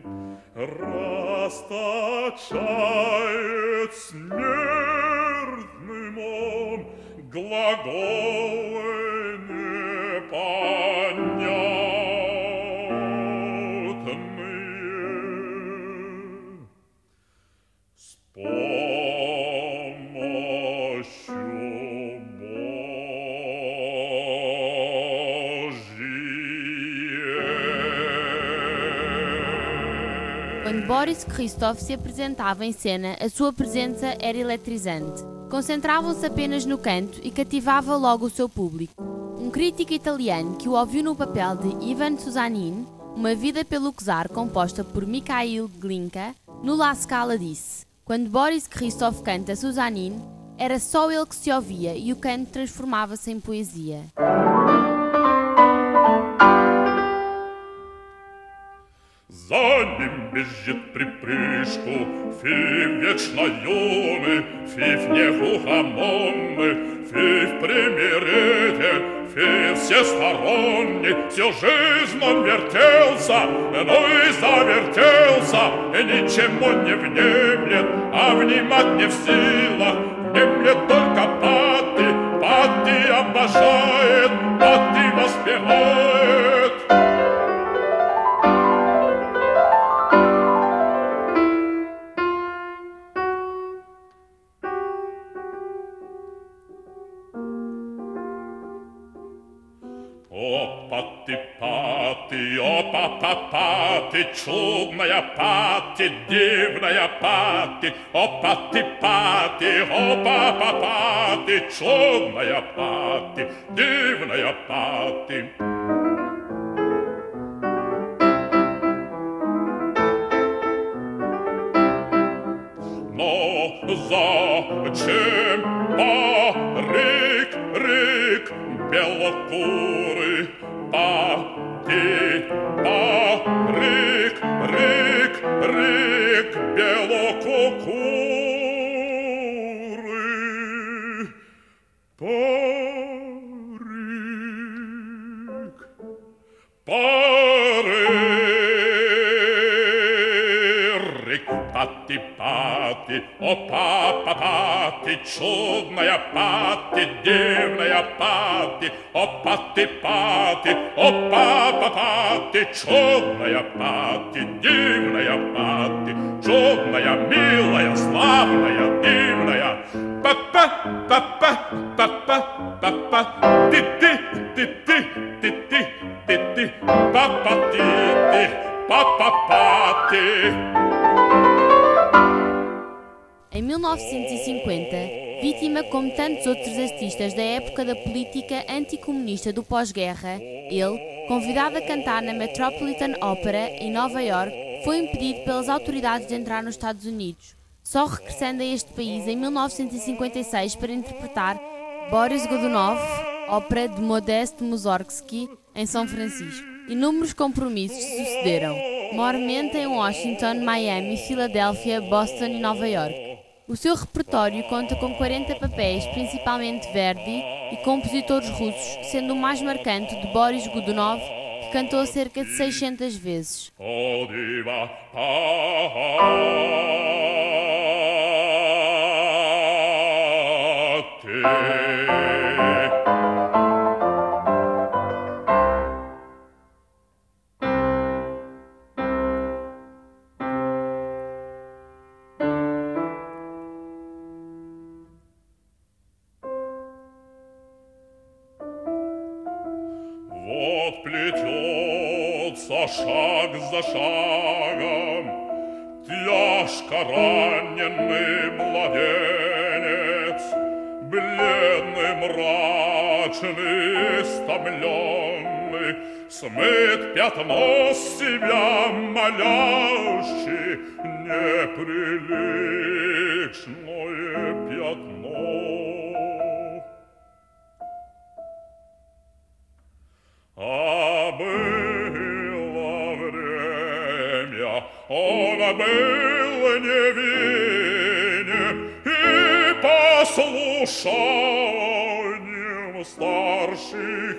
S7: расточает смертным он глаголы непонятные. С помощью
S6: Quando Boris Christoph se apresentava em cena, a sua presença era eletrizante. Concentravam-se apenas no canto e cativava logo o seu público. Um crítico italiano que o ouviu no papel de Ivan Susanin, Uma Vida pelo Czar, composta por Mikhail Glinka, no La Scala disse: quando Boris Christoph canta Susanin, era só ele que se ouvia e o canto transformava-se em poesia.
S7: За ним бежит припрыжку, фи вечно юный, фи в неугомонный, фи в примирение, фи всесторонний. Всю жизнь он вертелся, ну и завертелся, и ничему не внемлет, а внимать не в силах. Внемлет только Патти, Патти обожает, Патти воспевает. О, Патти, Патти, о, папа, Патти, чудная Патти, дивная Патти, о, Патти, Патти, о, папа, Патти, чудная Патти, дивная Патти. Но зачем парик, рик, белокурый, Патти, парик, рик, рик, белокурый, парик, парик, Патти, Патти, о, папа, Патти, чудная Патти, дивная Патти, о, Патти, Патти, о, папа, Патти, чудная Патти, дивная Патти, чудная, милая, славная, дивная. Папа, папа, папа, папа, ти-ти, ти-ти, ти-ти, ти-ти, папа, ти-ти, папа, Патти.
S6: Em mil novecentos e cinquenta, vítima como tantos outros artistas da época da política anticomunista do pós-guerra, ele, convidado a cantar na Metropolitan Opera, em Nova York, foi impedido pelas autoridades de entrar nos Estados Unidos, só regressando a este país em mil novecentos e cinquenta e seis para interpretar Boris Godunov, ópera de Modest Mussorgsky, em São Francisco. Inúmeros compromissos sucederam, maiormente em Washington, Miami, Filadélfia, Boston e Nova York. O seu repertório conta com quarenta papéis, principalmente Verdi, e compositores russos, sendo o mais marcante de Boris Godunov, que cantou cerca de seiscentas vezes.
S7: Вот плетется шаг за шагом тяжко раненый младенец, бледный, мрачный, истомленный, смыт пятно с себя молящий, неприличное пятно. А было время, он был невинен и послушанием старших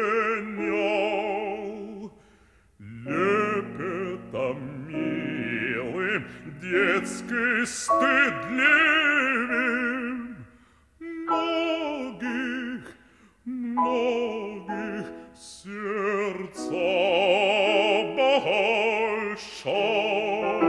S7: пленял. Лепетом милым, детской стыдливым, многих, многих сердца большой.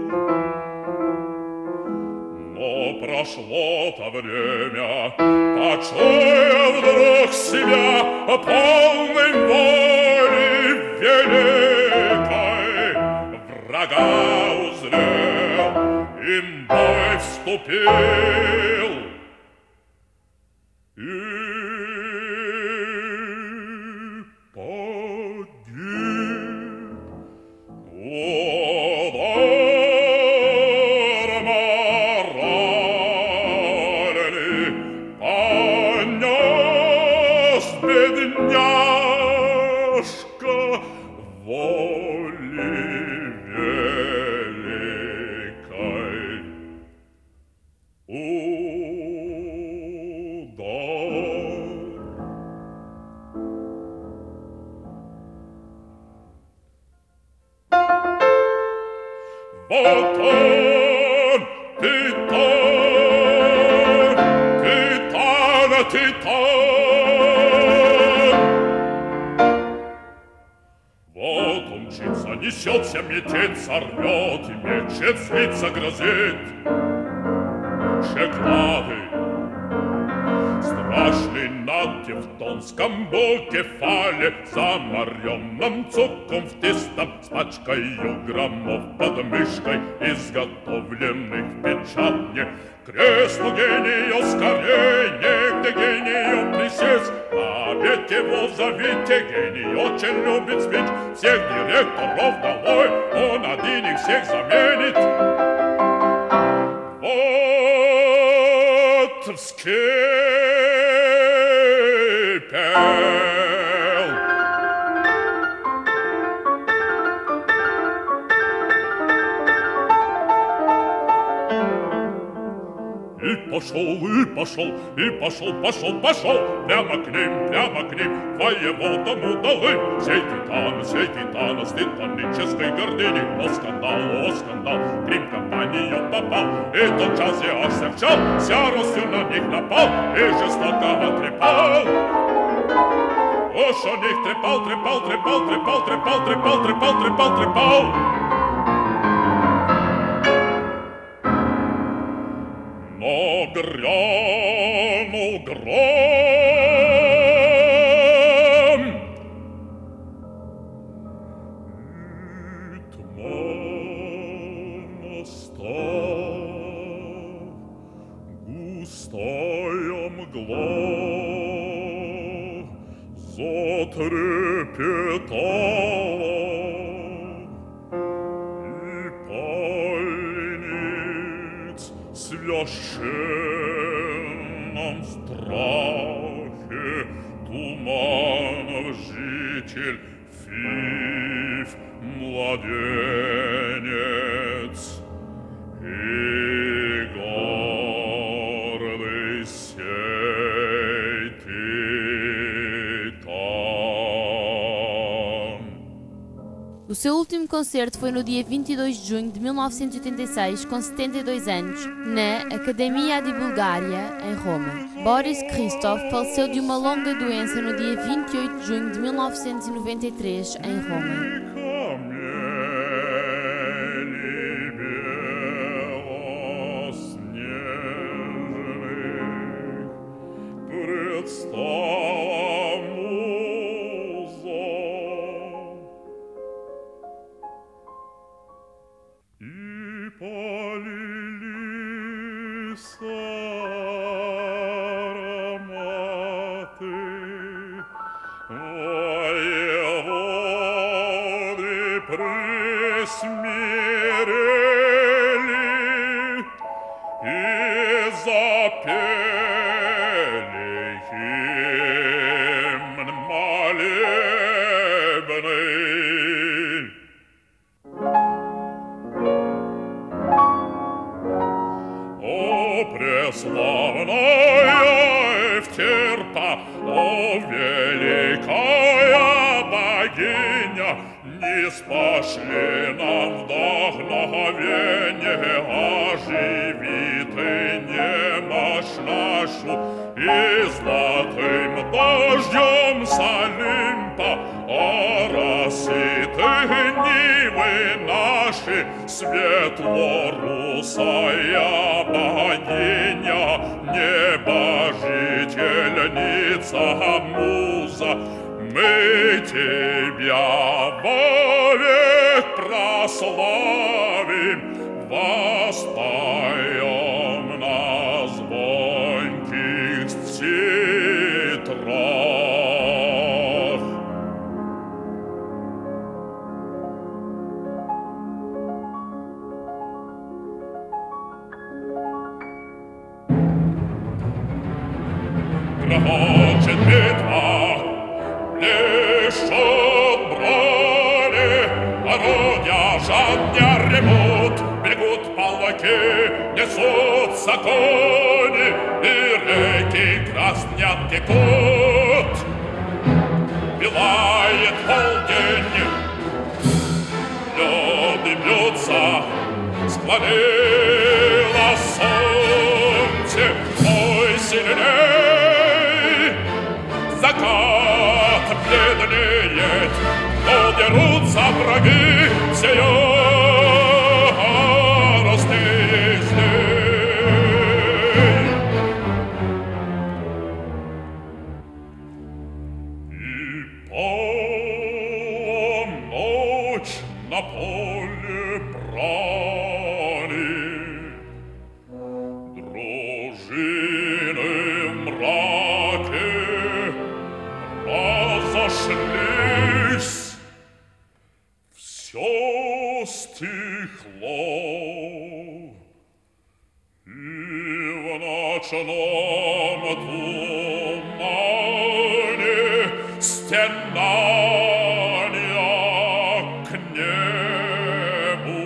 S7: Но прошло-то время, почуя вдруг себя полным воли великой, врага узрел, им бой вступил. И вот он, Титан, Титан, Титан. Вот он мчится, несется, метется, рвет и мечет, злится, грозит. Шеклады, страшный на тевтонском Букефале, замаренным цуком в тесто, с пачкою граммов под мышкой, изготовленных в печатне. Креслу гению скорей, негде гению присесть, а ведь его зовите, гений очень любит спичь. Всех директоров долой, он один их всех заменит. Вот вскипел. И пошел, и пошел, и пошел, пошел, пошел, прямо к ним, прямо к ним, воеводам удалы. Сей титан, сей титан, с титанической гордыней, о скандал, о скандал, Крим компанию попал, и тотчас я осерчал, с яростью на них напал, и жестоко отрепал. Уж у них трепал, трепал, трепал, трепал, трепал, трепал, трепал, трепал, трепал. Но грянул гром, и тьма настала, густая мгла затрепетала, в священном страхе туманов житель Фиф, младенец и гор.
S6: O seu último concerto foi no dia vinte e dois de junho de mil novecentos e oitenta e seis, com setenta e dois anos, na Academia di Bulgária, em Roma. Boris Christoph faleceu de uma longa doença no dia vinte e oito de junho de mil novecentos e noventa e três, em Roma.
S7: Преславная Эвтерпа, о великая богиня, не спошли нам вдохновение, оживи ты немощь нашу, и золотым дождем с Олимпа ороси ты нивы наши, светло-русая богиня, небожительница муза, мы тебя вовек прославим, воспоем на звонких цитрах. Грохочет битва, блещут брони, орудия жадня ревут, бегут полки, несутся кони, и реки краснят текут. Пылает полдень, лёды бьются, склонилось солнце, ой, сильней. Закат бледнеет, но дерутся враги, все яростные злей. И полночь на поле брани, дружины в мраке разошлись, все стихло, и в ночном тумане стенания к небу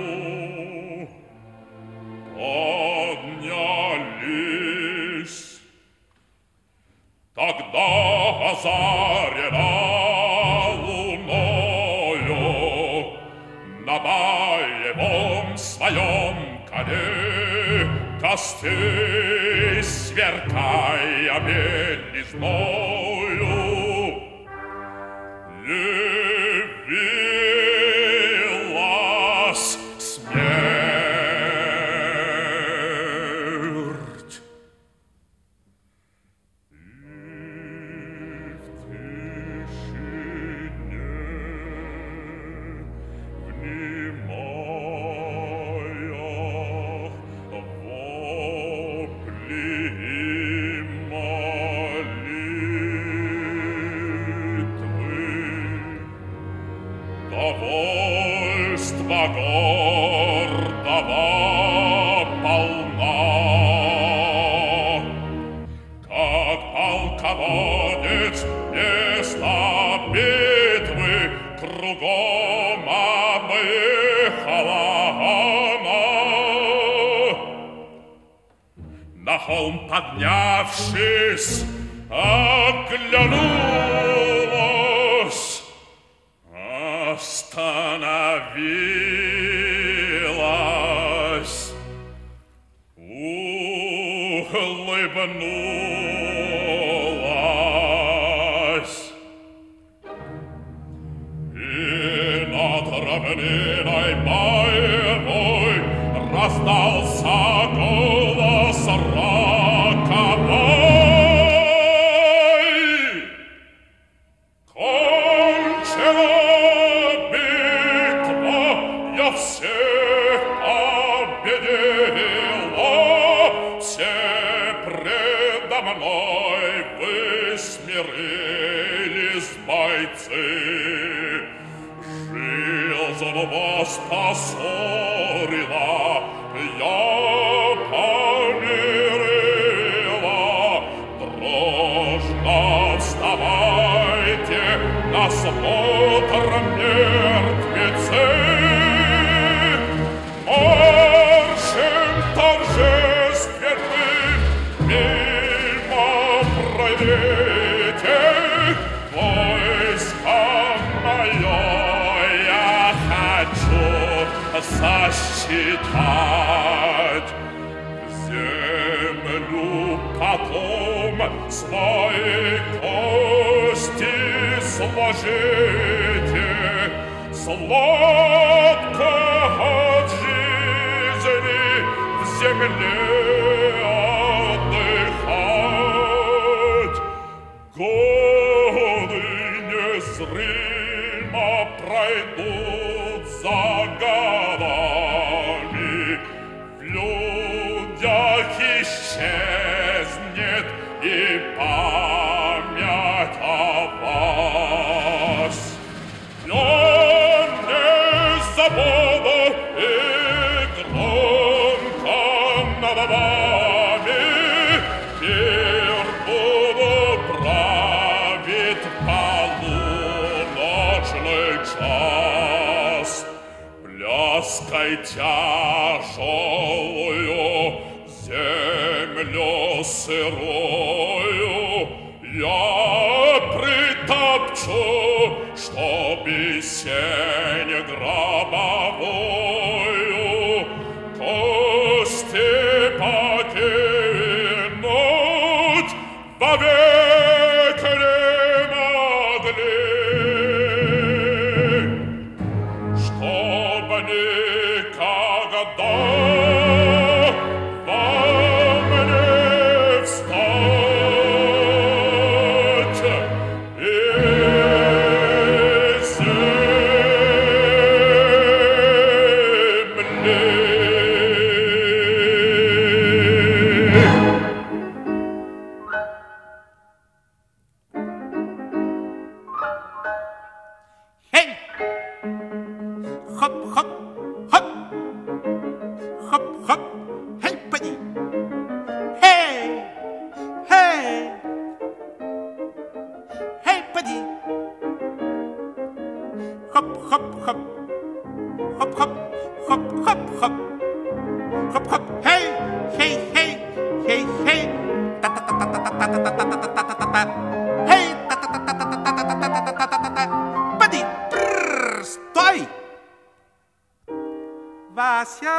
S7: поднялись. Тогда озарена луною на боевом своем коне костей сверкая белизною явилась смерть. Довольства гордого полна, как полководец место битвы кругом обыхала она. На холм поднявшись, оглянулась, остановилась, улыбнулась, и над равниной боевой раздался голос роковой. Кончена битва, я всех победила, все предо мной вы смирились, бойцы. Жизнь вас поссорила, я помирила. Дружно вставайте на смотр мертвецы. Маршем торжественным мимо пройдите, войско мое я хочу засчитать. В землю потом свои кости сложите, сладко от жизни в земле отдыхать. Годы незримо пройдут за годами, в людях исчезнет и память о вас. Я не забуду и громко над вами мир буду править полуночный час. Пляской тяжелую землю сырою я притопчу, чтоб и сень гробовую кости покинуть вовек не могли, чтоб никогда вам не встать из земли.
S8: Хей! Хоп-хоп, хоп! Хоп-хоп, хей, поди! Хей! Хей! Хей, поди! Хоп-хоп-хоп! Хоп-хоп, хоп-хоп-хоп! Хоп-хоп, хей! Хей, хей! Хей, хей! Та-та-та-та-та-та-та-та-та-та-та-та-та! Хей! Та-та-та-та-та-та-та-та-та-та-та-та! Поди! Прррр! Стой! Вася!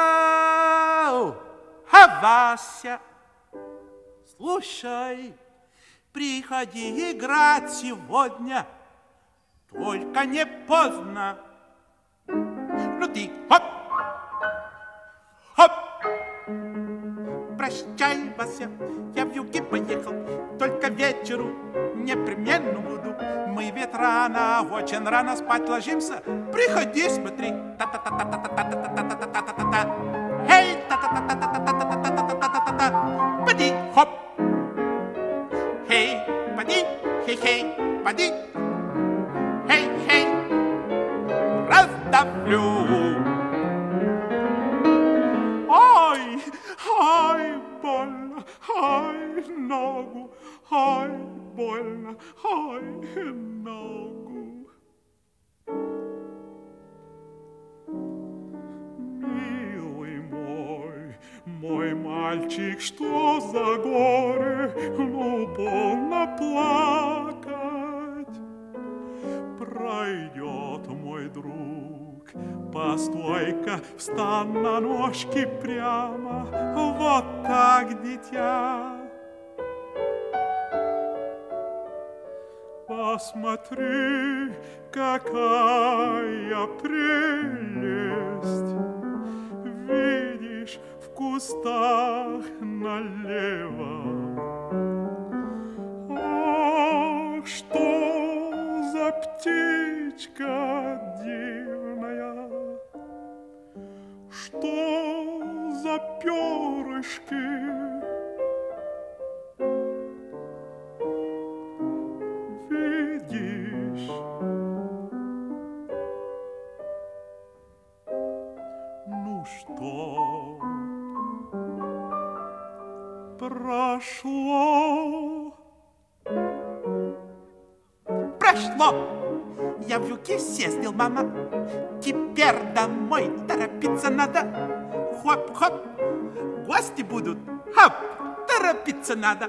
S8: А Вася! Слушай, приходи играть сегодня, только не поздно. Ну ты, хоп! Хоп! Прощай, Вася, я в юге поехал, только вечеру непременно буду. Мы ведь рано, очень рано спать ложимся. Приходи, смотри. Та-та-та-та-та-та-та-та-та-та-та-та-та. Эй, та-та-та-та-та-та-та-та-та-та-та-та. Поди, хоп. Хей, поди, хей-хей, поди. Хей-хей, раздавлю. Ай, ай, больно, ай, ногу, ай, больно, ай, ногу. Милый мой, мой мальчик, что за горе, ну, полно плакать. Пройдет, мой друг, постой-ка, встань на ножки прямо, вот так, дитя. Посмотри, какая прелесть, видишь, в кустах налево. Ах, что за птичка дивная, что за перышки. Видишь? Ну что? Прошло.
S9: Прошло. Я в юге съездил, мама. Теперь домой торопиться надо. Хоп-хоп. Гости будут. Хоп. Торопиться надо.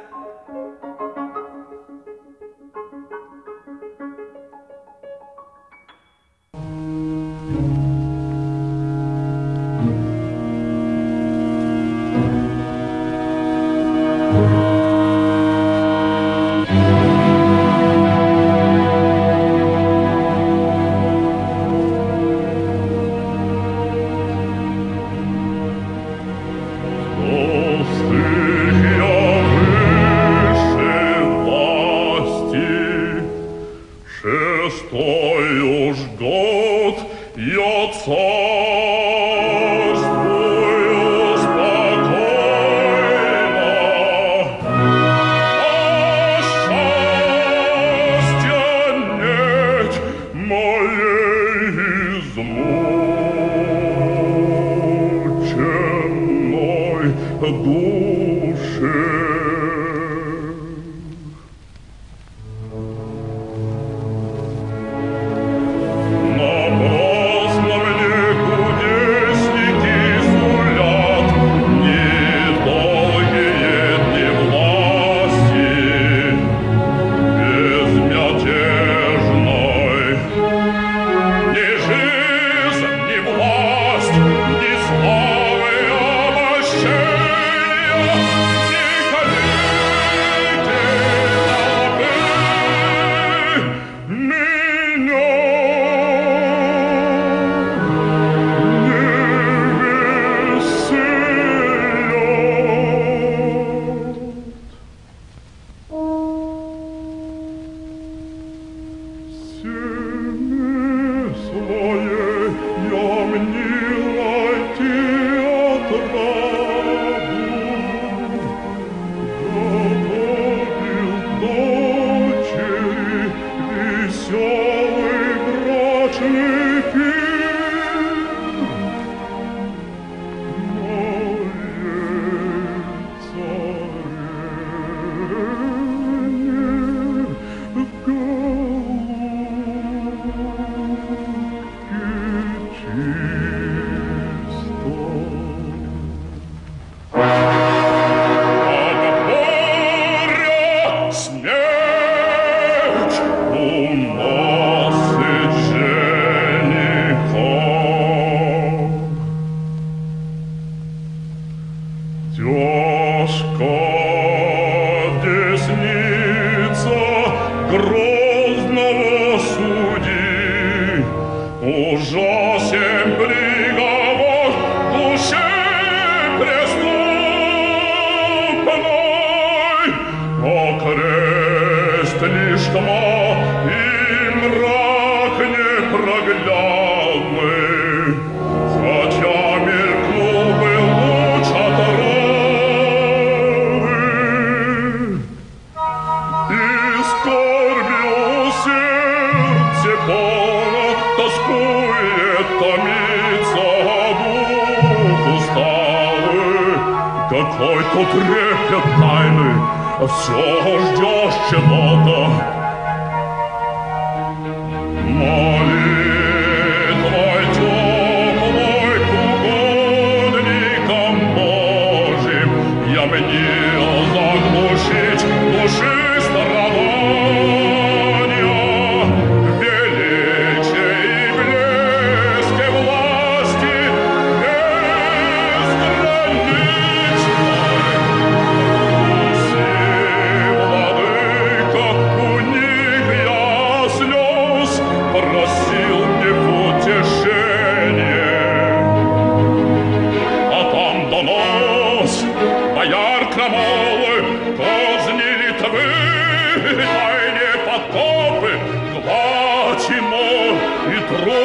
S7: Величие и блеске власти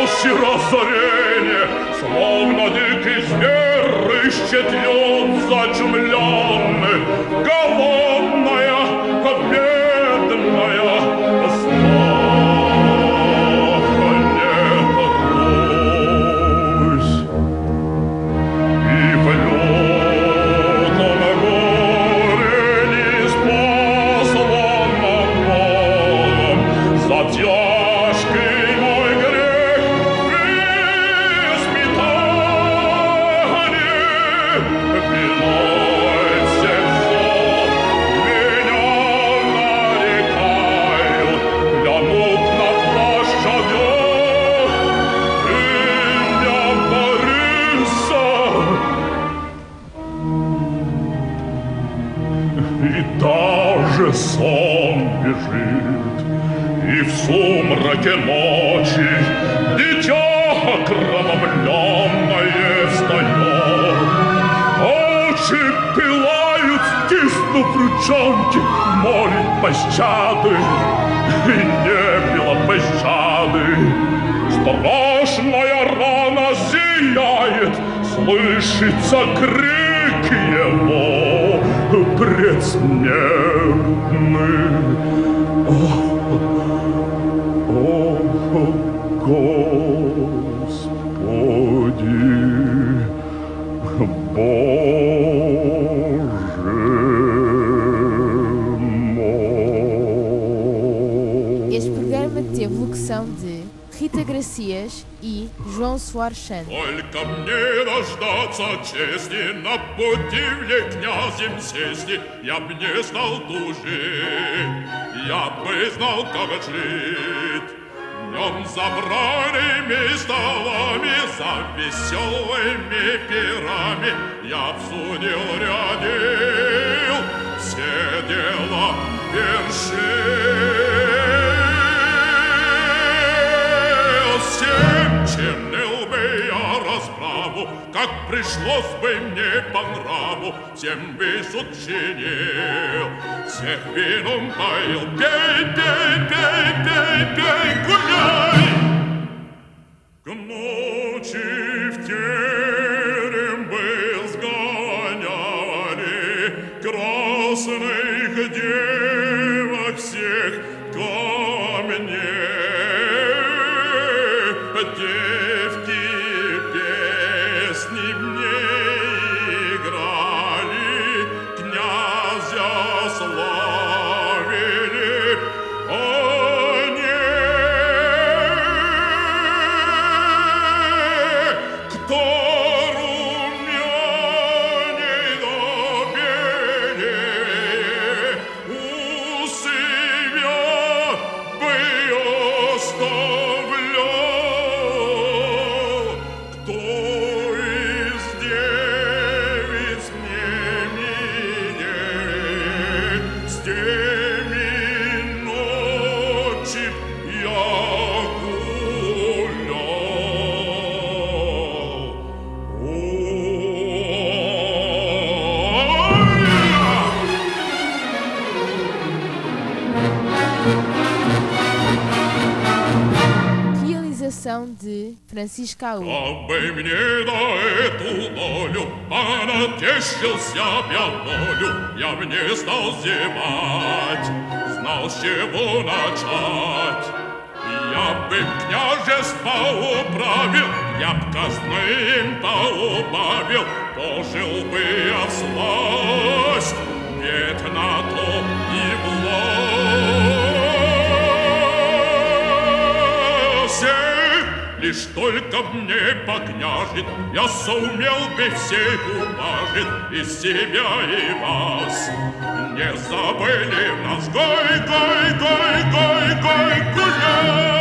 S7: чаще разорения, словно дикий зверь ищет лед зачумленный, голодная, бедная, страха нет Русь. И в лютом горе неспосланно Богом за тяжкий мой грех испытание, виной всех зол меня нарекают, клянут на площадях и не борюся. И даже сон бежит, и в сумраке ночи дитя окровавленное встает. Очи пылают, стиснув ручонки, молит пощады, и не было пощады. Страшная рана зияет, слышится крик его предсмертный. Ох, ох, Господи, Боже mой.
S1: Este programa teve locução de Rita Gracias e João Soares Santos.
S7: Только мне дождаться чести, на пути в князем сести, я б не стал тужить, я бы знал, как жить. Днем за бранными столами, за веселыми пирами я обсудил, рядил все дела вершил. Всем чинил бы я расправу, как пришлось бы мне по нраву, всем бы суд чинил, всех вином поил. Пей, пей, пей, пей, пей, гуляй! К ночи в терем бы сгоняли красных девок всех ко мне. Девки песни мне играли, князя славили, а не кто румяней да белее, усы я бы оставлял. Кто из девиц мне милее, с теми ночи я гулял.
S1: Realização de Francisco Aú.
S7: Кабы мне на эту долю понатешился волю, я б не стал зевать, знал, с чего начать. Я бы княжество управил, я б казны им поубавил, пожил бы я всласть, ведь на то и власть. Лишь только мне покняжит, я сумел бы всех уважить, и себя, и вас. Не забыли нас, гой, гой, гой, гой, гой, гуляй!